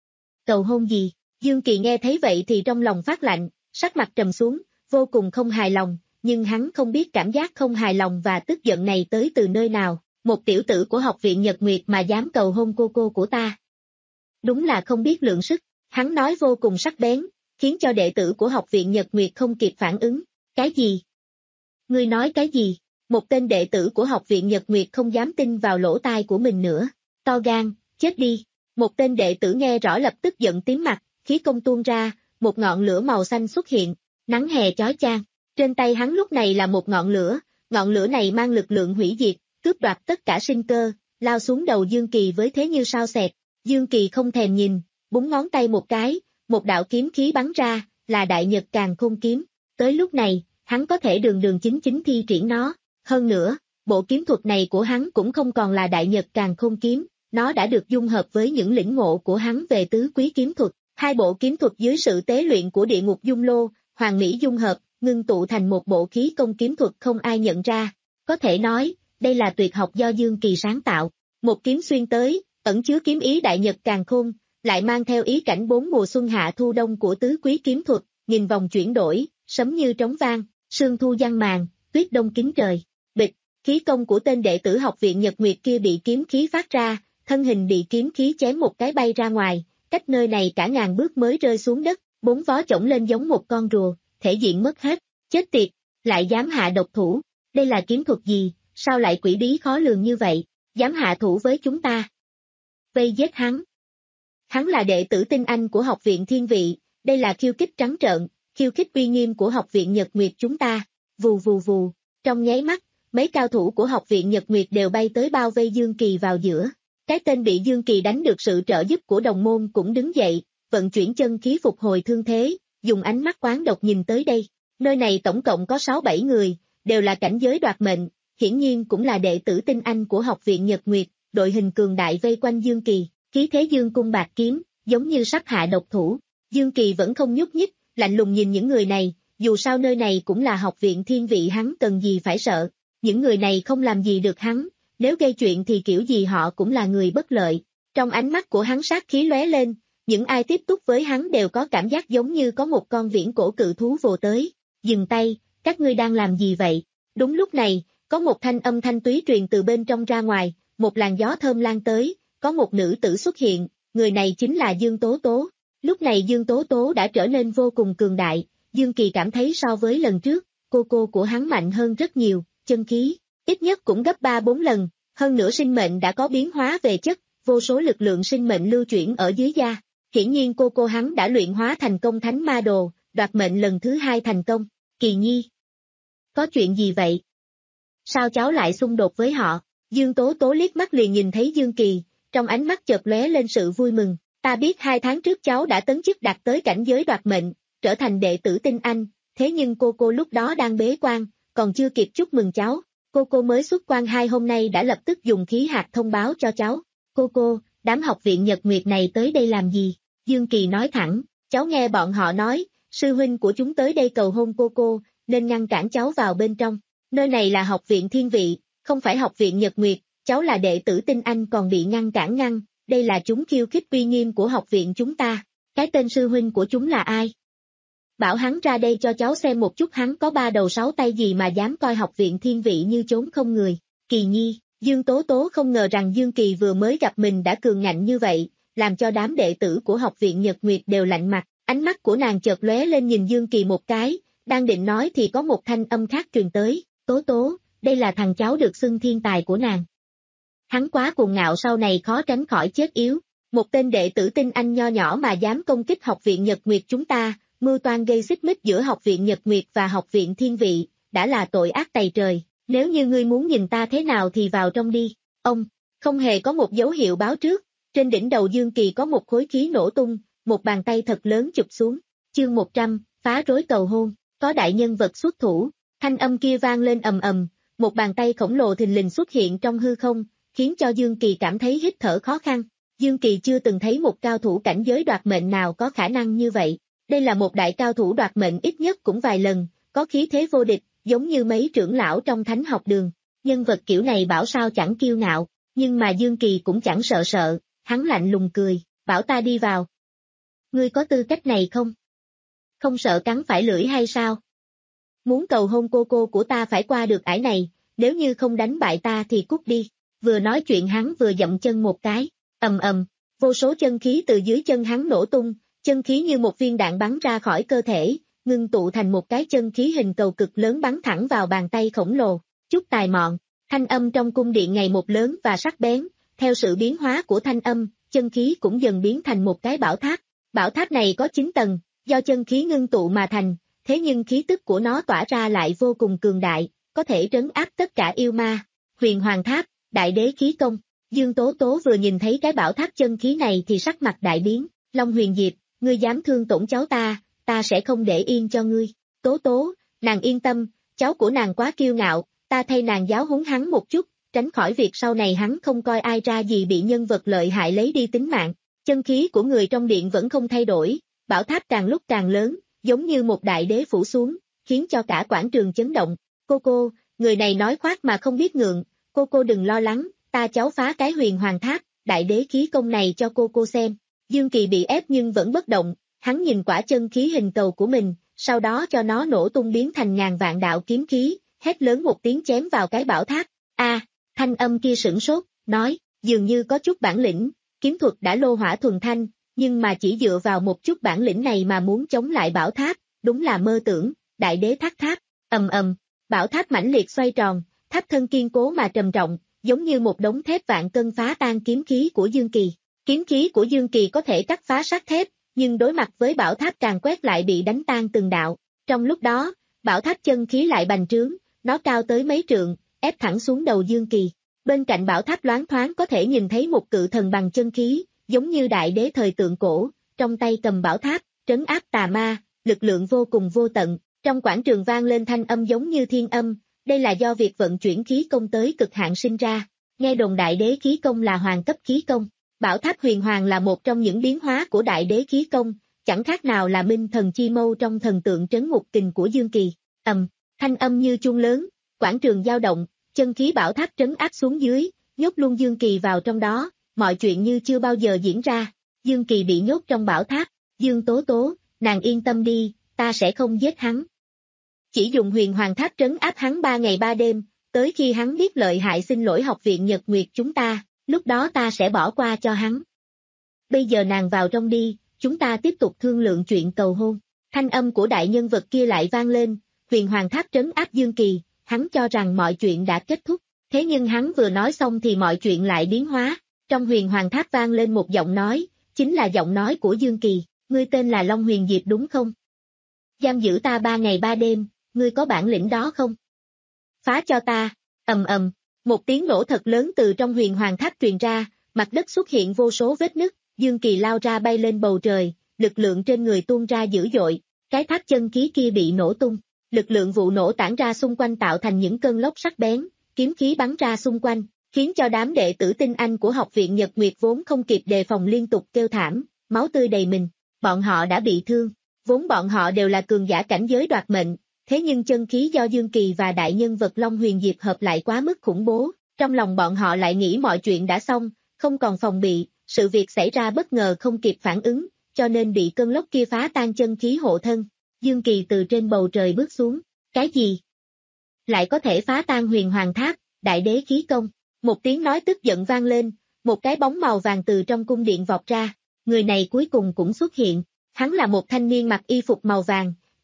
Cầu hôn gì? Dương Kỳ nghe thấy vậy thì trong lòng phát lạnh, sắc mặt trầm xuống, vô cùng không hài lòng, nhưng hắn không biết cảm giác không hài lòng và tức giận này tới từ nơi nào, một tiểu tử của học viện Nhật Nguyệt mà dám cầu hôn cô cô của ta. Đúng là không biết lượng sức, hắn nói vô cùng sắc bén, khiến cho đệ tử của học viện Nhật Nguyệt không kịp phản ứng, cái gì? Ngươi nói cái gì? Một tên đệ tử của học viện Nhật Nguyệt không dám tin vào lỗ tai của mình nữa, to gan, chết đi. Một tên đệ tử nghe rõ lập tức giận tím mặt, khí công tuôn ra, một ngọn lửa màu xanh xuất hiện, nắng hè chói chang. Trên tay hắn lúc này là một ngọn lửa, ngọn lửa này mang lực lượng hủy diệt, cướp đoạt tất cả sinh cơ, lao xuống đầu Dương Kỳ với thế như sao xẹt. Dương Kỳ không thèm nhìn, búng ngón tay một cái, một đạo kiếm khí bắn ra, là Đại Nhật Càn Khôn kiếm. Tới lúc này, hắn có thể đường đường chính chính thi triển nó. Hơn nữa, bộ kiếm thuật này của hắn cũng không còn là Đại Nhật Càn Khôn kiếm, nó đã được dung hợp với những lĩnh ngộ của hắn về tứ quý kiếm thuật. Hai bộ kiếm thuật dưới sự tế luyện của địa ngục dung lô, hoàn mỹ dung hợp, ngưng tụ thành một bộ khí công kiếm thuật không ai nhận ra. Có thể nói, đây là tuyệt học do Dương Kỳ sáng tạo. Một kiếm xuyên tới, ẩn chứa kiếm ý Đại Nhật Càn Khôn, lại mang theo ý cảnh bốn mùa xuân hạ thu đông của tứ quý kiếm thuật, nghìn vòng chuyển đổi, sấm như trống vang, sương thu giăng màn, tuyết đông kín trời. Bịch, khí công của tên đệ tử học viện Nhật Nguyệt kia bị kiếm khí phát ra, thân hình bị kiếm khí chém một cái bay ra ngoài, cách nơi này cả ngàn bước mới rơi xuống đất, bốn vó chổng lên giống một con rùa, thể diện mất hết, chết tiệt, lại dám hạ độc thủ, đây là kiếm thuật gì, sao lại quỷ bí khó lường như vậy, dám hạ thủ với chúng ta. Vây giết hắn. Hắn là đệ tử tinh anh của học viện Thiên Vị, đây là khiêu khích trắng trợn, khiêu khích uy nghiêm của học viện Nhật Nguyệt chúng ta, vù vù vù, trong nháy mắt, mấy cao thủ của học viện Nhật Nguyệt đều bay tới bao vây Dương Kỳ vào giữa. Cái tên bị Dương Kỳ đánh được sự trợ giúp của đồng môn cũng đứng dậy, vận chuyển chân khí phục hồi thương thế, dùng ánh mắt oán độc nhìn tới đây. Nơi này tổng cộng có sáu bảy người, đều là cảnh giới đoạt mệnh, hiển nhiên cũng là đệ tử tinh anh của học viện Nhật Nguyệt, đội hình cường đại vây quanh Dương Kỳ, khí thế dương cung bạc kiếm, giống như sắp hạ độc thủ. Dương Kỳ vẫn không nhúc nhích, lạnh lùng nhìn những người này, dù sao nơi này cũng là học viện Thiên Vị, hắn cần gì phải sợ. Những người này không làm gì được hắn, nếu gây chuyện thì kiểu gì họ cũng là người bất lợi. Trong ánh mắt của hắn sát khí lóe lên, những ai tiếp xúc với hắn đều có cảm giác giống như có một con viễn cổ cự thú vồ tới. Dừng tay, các ngươi đang làm gì vậy? Đúng lúc này, có một thanh âm thanh túy truyền từ bên trong ra ngoài, một làn gió thơm lan tới, có một nữ tử xuất hiện, người này chính là Dương Tố Tố. Lúc này Dương Tố Tố đã trở nên vô cùng cường đại, Dương Kỳ cảm thấy so với lần trước, cô cô của hắn mạnh hơn rất nhiều, chân khí, ít nhất cũng gấp ba bốn lần, hơn nữa sinh mệnh đã có biến hóa về chất, vô số lực lượng sinh mệnh lưu chuyển ở dưới da. Hiển nhiên cô cô hắn đã luyện hóa thành công thánh ma đồ, đoạt mệnh lần thứ hai thành công. Kỳ Nhi, có chuyện gì vậy? Sao cháu lại xung đột với họ? Dương Tố Tố liếc mắt liền nhìn thấy Dương Kỳ, trong ánh mắt chợt lóe lên sự vui mừng. Ta biết hai tháng trước cháu đã tấn chức đạt tới cảnh giới đoạt mệnh, trở thành đệ tử tinh anh, thế nhưng cô cô lúc đó đang bế quan, còn chưa kịp chúc mừng cháu. Cô cô mới xuất quan hai hôm nay đã lập tức dùng khí hạt thông báo cho cháu. Cô cô, đám học viện Nhật Nguyệt này tới đây làm gì? Dương Kỳ nói thẳng, cháu nghe bọn họ nói, sư huynh của chúng tới đây cầu hôn cô cô, nên ngăn cản cháu vào bên trong. Nơi này là học viện Thiên Vị, không phải học viện Nhật Nguyệt, cháu là đệ tử tinh anh còn bị ngăn cản ngăn, đây là chúng khiêu khích uy nghiêm của học viện chúng ta. Cái tên sư huynh của chúng là ai? Bảo hắn ra đây cho cháu xem một chút hắn có ba đầu sáu tay gì mà dám coi học viện Thiên Vị như chốn không người. Kỳ Nhi, Dương Tố Tố không ngờ rằng Dương Kỳ vừa mới gặp mình đã cường ngạnh như vậy, làm cho đám đệ tử của học viện Nhật Nguyệt đều lạnh mặt, ánh mắt của nàng chợt lóe lên nhìn Dương Kỳ một cái, Đang định nói thì có một thanh âm khác truyền tới, Tố Tố, đây là thằng cháu được xưng thiên tài của nàng. Hắn quá cuồng ngạo sau này khó tránh khỏi chết yếu. Một tên đệ tử tinh anh nho nhỏ mà dám công kích học viện Nhật Nguyệt chúng ta, mưu toan gây xích mích giữa học viện Nhật Nguyệt và học viện Thiên Vị, đã là tội ác tày trời, nếu như ngươi muốn nhìn ta thế nào thì vào trong đi. Ông, không hề có một dấu hiệu báo trước, trên đỉnh đầu Dương Kỳ có một khối khí nổ tung, một bàn tay thật lớn chụp xuống. Chương một trăm, phá rối cầu hôn, có đại nhân vật xuất thủ, thanh âm kia vang lên ầm ầm, một bàn tay khổng lồ thình lình xuất hiện trong hư không, khiến cho Dương Kỳ cảm thấy hít thở khó khăn. Dương Kỳ chưa từng thấy một cao thủ cảnh giới đoạt mệnh nào có khả năng như vậy. Đây là một đại cao thủ đoạt mệnh ít nhất cũng vài lần, có khí thế vô địch, giống như mấy trưởng lão trong thánh học đường. Nhân vật kiểu này bảo sao chẳng kiêu ngạo, nhưng mà Dương Kỳ cũng chẳng sợ sợ, hắn lạnh lùng cười, bảo ta đi vào. Ngươi có tư cách này không? Không sợ cắn phải lưỡi hay sao? Muốn cầu hôn cô cô của ta phải qua được ải này, nếu như không đánh bại ta thì cút đi. Vừa nói chuyện hắn vừa dậm chân một cái. Ầm ầm, vô số chân khí từ dưới chân hắn nổ tung, chân khí như một viên đạn bắn ra khỏi cơ thể, ngưng tụ thành một cái chân khí hình cầu cực lớn bắn thẳng vào bàn tay khổng lồ. Chút tài mọn, thanh âm trong cung điện ngày một lớn và sắc bén, theo sự biến hóa của thanh âm, chân khí cũng dần biến thành một cái bảo tháp. Bảo tháp này có chín tầng, do chân khí ngưng tụ mà thành, thế nhưng khí tức của nó tỏa ra lại vô cùng cường đại, có thể trấn áp tất cả yêu ma. Huyền Hoàng Tháp, Đại Đế Khí Công. Dương Tố Tố vừa nhìn thấy cái bảo tháp chân khí này thì sắc mặt đại biến, Long Huyền Diệp, ngươi dám thương tổn cháu ta, ta sẽ không để yên cho ngươi. Tố Tố, nàng yên tâm, cháu của nàng quá kiêu ngạo, ta thay nàng giáo huấn hắn một chút, tránh khỏi việc sau này hắn không coi ai ra gì bị nhân vật lợi hại lấy đi tính mạng. Chân khí của người trong điện vẫn không thay đổi, bảo tháp càng lúc càng lớn, giống như một đại đế phủ xuống, khiến cho cả quảng trường chấn động. Cô cô, người này nói khoác mà không biết ngượng, cô cô đừng lo lắng. Ta cháu phá cái Huyền Hoàng Tháp, Đại Đế Khí Công này cho cô cô xem. Dương Kỳ bị ép nhưng vẫn bất động, hắn nhìn quả chân khí hình cầu của mình, sau đó cho nó nổ tung biến thành ngàn vạn đạo kiếm khí, hét lớn một tiếng chém vào cái bảo tháp. A, thanh âm kia sửng sốt, nói, dường như có chút bản lĩnh, kiếm thuật đã lô hỏa thuần thanh, nhưng mà chỉ dựa vào một chút bản lĩnh này mà muốn chống lại bảo tháp, đúng là mơ tưởng. Đại Đế Thác Tháp, ầm ầm, bảo tháp mãnh liệt xoay tròn, tháp thân kiên cố mà trầm trọng, giống như một đống thép vạn cân phá tan kiếm khí của Dương Kỳ. Kiếm khí của Dương Kỳ có thể cắt phá sắt thép, nhưng đối mặt với bảo tháp càng quét lại bị đánh tan từng đạo. Trong lúc đó, bảo tháp chân khí lại bành trướng, nó cao tới mấy trượng, ép thẳng xuống đầu Dương Kỳ. Bên cạnh bảo tháp loáng thoáng có thể nhìn thấy một cự thần bằng chân khí, giống như đại đế thời tượng cổ, trong tay cầm bảo tháp, trấn áp tà ma, lực lượng vô cùng vô tận. Trong quảng trường vang lên thanh âm giống như thiên âm. Đây là do việc vận chuyển khí công tới cực hạn sinh ra. Nghe đồn Đại Đế Khí Công là hoàng cấp khí công. Bảo tháp huyền hoàng là một trong những biến hóa của Đại Đế Khí Công, chẳng khác nào là minh thần chi mâu trong thần tượng trấn ngục kình của Dương Kỳ. Ầm, thanh âm như chuông lớn, quảng trường dao động, chân khí bảo tháp trấn áp xuống dưới, nhốt luôn Dương Kỳ vào trong đó, mọi chuyện như chưa bao giờ diễn ra. Dương Kỳ bị nhốt trong bảo tháp. Dương Tố Tố, nàng yên tâm đi, ta sẽ không giết hắn. Chỉ dùng Huyền Hoàng Tháp trấn áp hắn ba ngày ba đêm, tới khi hắn biết lợi hại xin lỗi học viện Nhật Nguyệt chúng ta, lúc đó ta sẽ bỏ qua cho hắn. Bây giờ nàng vào trong đi, chúng ta tiếp tục thương lượng chuyện cầu hôn. Thanh âm của đại nhân vật kia lại vang lên, Huyền Hoàng Tháp trấn áp Dương Kỳ, hắn cho rằng mọi chuyện đã kết thúc, thế nhưng hắn vừa nói xong thì mọi chuyện lại biến hóa. Trong Huyền Hoàng Tháp vang lên một giọng nói, chính là giọng nói của Dương Kỳ, ngươi tên là Long Huyền Diệp đúng không? Giam giữ ta ba ngày ba đêm. Ngươi có bản lĩnh đó không? Phá cho ta, ầm ầm, một tiếng nổ thật lớn từ trong Huyền Hoàng Tháp truyền ra, mặt đất xuất hiện vô số vết nứt, Dương Kỳ lao ra bay lên bầu trời, lực lượng trên người tuôn ra dữ dội, cái tháp chân khí kia bị nổ tung, lực lượng vụ nổ tản ra xung quanh tạo thành những cơn lốc sắc bén, kiếm khí bắn ra xung quanh, khiến cho đám đệ tử tinh anh của học viện Nhật Nguyệt vốn không kịp đề phòng liên tục kêu thảm, máu tươi đầy mình, bọn họ đã bị thương, vốn bọn họ đều là cường giả cảnh giới đoạt mệnh. Thế nhưng chân khí do Dương Kỳ và đại nhân vật Long Huyền Diệp hợp lại quá mức khủng bố, trong lòng bọn họ lại nghĩ mọi chuyện đã xong, không còn phòng bị, sự việc xảy ra bất ngờ không kịp phản ứng, cho nên bị cơn lốc kia phá tan chân khí hộ thân. Dương Kỳ từ trên bầu trời bước xuống, cái gì? Lại có thể phá tan Huyền Hoàng Tháp, Đại Đế Khí Công? Một tiếng nói tức giận vang lên, một cái bóng màu vàng từ trong cung điện vọt ra, người này cuối cùng cũng xuất hiện, hắn là một thanh niên mặc y phục màu vàng.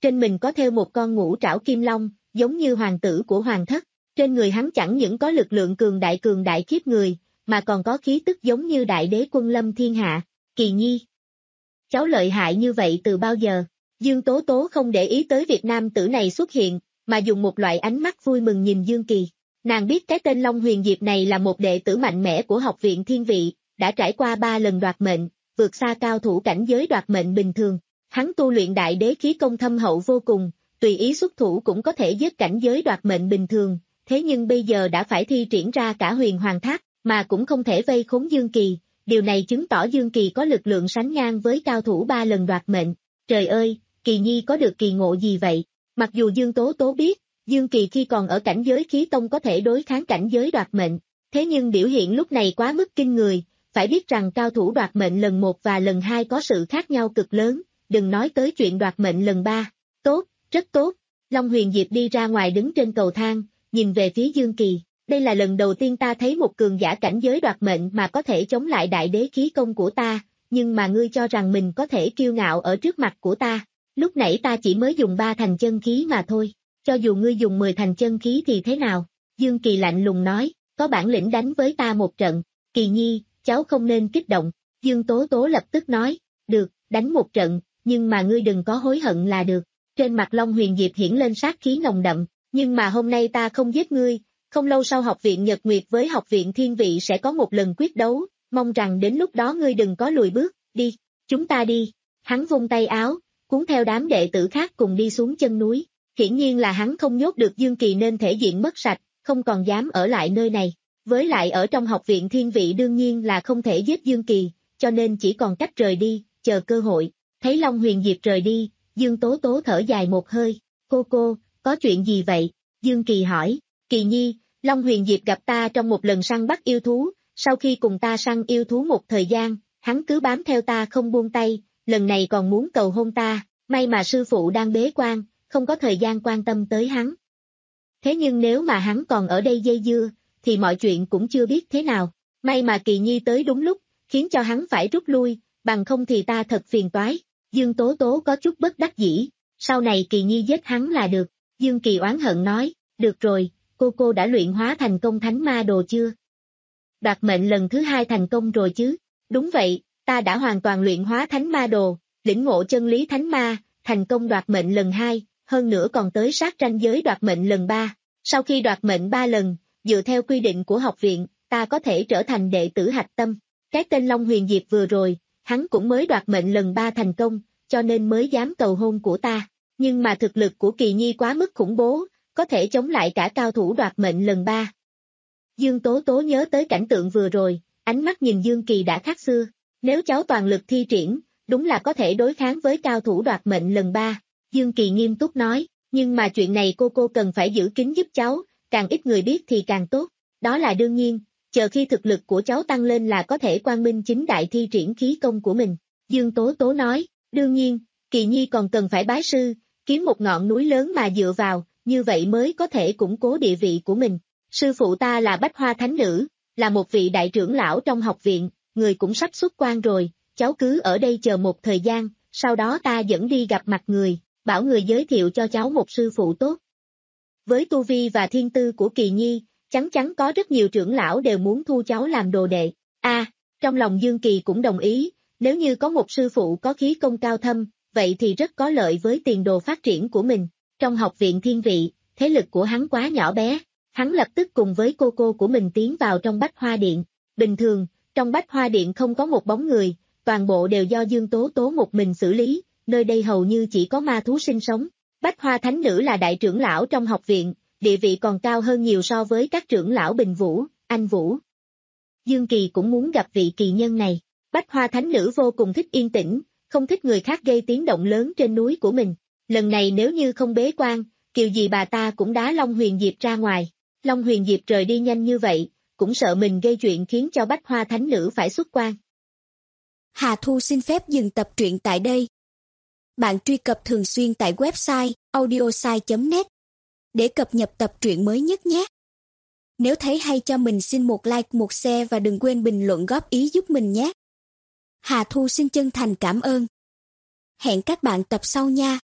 trên mình có thêu một con ngũ trảo kim long, giống như hoàng tử của hoàng thất. Trên người hắn chẳng những có lực lượng cường đại cường đại khiếp người, mà còn có khí tức giống như đại đế quân lâm thiên hạ. Kỳ nhi, cháu lợi hại như vậy từ bao giờ? Dương Tố Tố không để ý tới Việt Nam tử này xuất hiện, mà dùng một loại ánh mắt vui mừng nhìn Dương Kỳ. Nàng biết cái tên Long Huyền Diệp này là một đệ tử mạnh mẽ của học viện Thiên Vị, đã trải qua ba lần đoạt mệnh, vượt xa cao thủ cảnh giới đoạt mệnh bình thường. Hắn tu luyện đại đế khí công thâm hậu vô cùng, tùy ý xuất thủ cũng có thể giết cảnh giới đoạt mệnh bình thường, thế nhưng bây giờ đã phải thi triển ra cả huyền hoàng tháp, mà cũng không thể vây khốn Dương Kỳ, điều này chứng tỏ Dương Kỳ có lực lượng sánh ngang với cao thủ ba lần đoạt mệnh. Trời ơi, Kỳ nhi có được kỳ ngộ gì vậy? Mặc dù Dương Tố Tố biết, Dương Kỳ khi còn ở cảnh giới khí tông có thể đối kháng cảnh giới đoạt mệnh, thế nhưng biểu hiện lúc này quá mức kinh người, phải biết rằng cao thủ đoạt mệnh lần một và lần hai có sự khác nhau cực lớn, đừng nói tới chuyện đoạt mệnh lần ba. Tốt, rất tốt. Long Huyền Diệp đi ra ngoài đứng trên cầu thang, nhìn về phía Dương Kỳ. Đây là lần đầu tiên ta thấy một cường giả cảnh giới đoạt mệnh mà có thể chống lại đại đế khí công của ta, nhưng mà ngươi cho rằng mình có thể kiêu ngạo ở trước mặt của ta. Lúc nãy ta chỉ mới dùng ba thành chân khí mà thôi, cho dù ngươi dùng mười thành chân khí thì thế nào? Dương Kỳ lạnh lùng nói, có bản lĩnh đánh với ta một trận. Kỳ nhi, cháu không nên kích động. Dương Tố Tố lập tức nói, được, đánh một trận, nhưng mà ngươi đừng có hối hận là được. Trên mặt Long Huyền Diệp hiển lên sát khí nồng đậm, nhưng mà hôm nay ta không giết ngươi, không lâu sau học viện Nhật Nguyệt với học viện Thiên Vị sẽ có một lần quyết đấu, mong rằng đến lúc đó ngươi đừng có lùi bước, đi, chúng ta đi. Hắn vung tay áo, cuốn theo đám đệ tử khác cùng đi xuống chân núi. Hiển nhiên là hắn không nhốt được Dương Kỳ nên thể diện mất sạch, không còn dám ở lại nơi này. Với lại ở trong học viện Thiên Vị đương nhiên là không thể giết Dương Kỳ, cho nên chỉ còn cách rời đi, chờ cơ hội. Thấy Long Huyền Diệp rời đi, Dương Tố Tố thở dài một hơi. Cô cô, có chuyện gì vậy? Dương Kỳ hỏi. Kỳ nhi, Long Huyền Diệp gặp ta trong một lần săn bắt yêu thú, sau khi cùng ta săn yêu thú một thời gian, hắn cứ bám theo ta không buông tay, lần này còn muốn cầu hôn ta, may mà sư phụ đang bế quan, không có thời gian quan tâm tới hắn. Thế nhưng nếu mà hắn còn ở đây dây dưa, thì mọi chuyện cũng chưa biết thế nào. May mà Kỳ nhi tới đúng lúc, khiến cho hắn phải rút lui, bằng không thì ta thật phiền toái. Dương Tố Tố có chút bất đắc dĩ, sau này Kỳ nhi giết hắn là được. Dương Kỳ oán hận nói, được rồi, cô cô đã luyện hóa thành công thánh ma đồ chưa? Đoạt mệnh lần thứ hai thành công rồi chứ? Đúng vậy, ta đã hoàn toàn luyện hóa thánh ma đồ, lĩnh ngộ chân lý thánh ma, thành công đoạt mệnh lần hai, hơn nữa còn tới sát ranh giới đoạt mệnh lần ba. Sau khi đoạt mệnh ba lần, dựa theo quy định của học viện, ta có thể trở thành đệ tử hạch tâm. Cái tên Long Huyền Diệp vừa rồi, hắn cũng mới đoạt mệnh lần ba thành công, cho nên mới dám cầu hôn của ta. Nhưng mà thực lực của Kỳ nhi quá mức khủng bố, có thể chống lại cả cao thủ đoạt mệnh lần ba. Dương Tố Tố nhớ tới cảnh tượng vừa rồi, ánh mắt nhìn Dương Kỳ đã khác xưa. Nếu cháu toàn lực thi triển, đúng là có thể đối kháng với cao thủ đoạt mệnh lần ba. Dương Kỳ nghiêm túc nói, nhưng mà chuyện này cô cô cần phải giữ kín giúp cháu, càng ít người biết thì càng tốt. Đó là đương nhiên, chờ khi thực lực của cháu tăng lên là có thể quang minh chính đại thi triển khí công của mình. Dương Tố Tố nói, đương nhiên, Kỳ nhi còn cần phải bái sư, kiếm một ngọn núi lớn mà dựa vào, như vậy mới có thể củng cố địa vị của mình. Sư phụ ta là Bách Hoa Thánh Nữ, là một vị đại trưởng lão trong học viện, người cũng sắp xuất quan rồi, cháu cứ ở đây chờ một thời gian, sau đó ta dẫn đi gặp mặt người, bảo người giới thiệu cho cháu một sư phụ tốt. Với tu vi và thiên tư của Kỳ nhi, chắc chắn có rất nhiều trưởng lão đều muốn thu cháu làm đồ đệ. A, à, trong lòng Dương Kỳ cũng đồng ý, nếu như có một sư phụ có khí công cao thâm, vậy thì rất có lợi với tiền đồ phát triển của mình. Trong học viện Thiên Vị, thế lực của hắn quá nhỏ bé, hắn lập tức cùng với cô cô của mình tiến vào trong Bách Hoa Điện. Bình thường, trong Bách Hoa Điện không có một bóng người, toàn bộ đều do Dương Tố Tố một mình xử lý, nơi đây hầu như chỉ có ma thú sinh sống. Bách Hoa Thánh Nữ là đại trưởng lão trong học viện, địa vị còn cao hơn nhiều so với các trưởng lão Bình Vũ, Anh Vũ. Dương Kỳ cũng muốn gặp vị kỳ nhân này. Bách Hoa Thánh Nữ vô cùng thích yên tĩnh, không thích người khác gây tiếng động lớn trên núi của mình. Lần này nếu như không bế quan, kiều gì bà ta cũng đá Long Huyền Diệp ra ngoài. Long Huyền Diệp rời đi nhanh như vậy, cũng sợ mình gây chuyện khiến cho Bách Hoa Thánh Nữ phải xuất quan. Hà Thu xin phép dừng tập truyện tại đây. Bạn truy cập thường xuyên tại website audiosai chấm net để cập nhật tập truyện mới nhất nhé. Nếu thấy hay cho mình xin một like, một share và đừng quên bình luận góp ý giúp mình nhé. Hà Thu xin chân thành cảm ơn. Hẹn các bạn tập sau nha.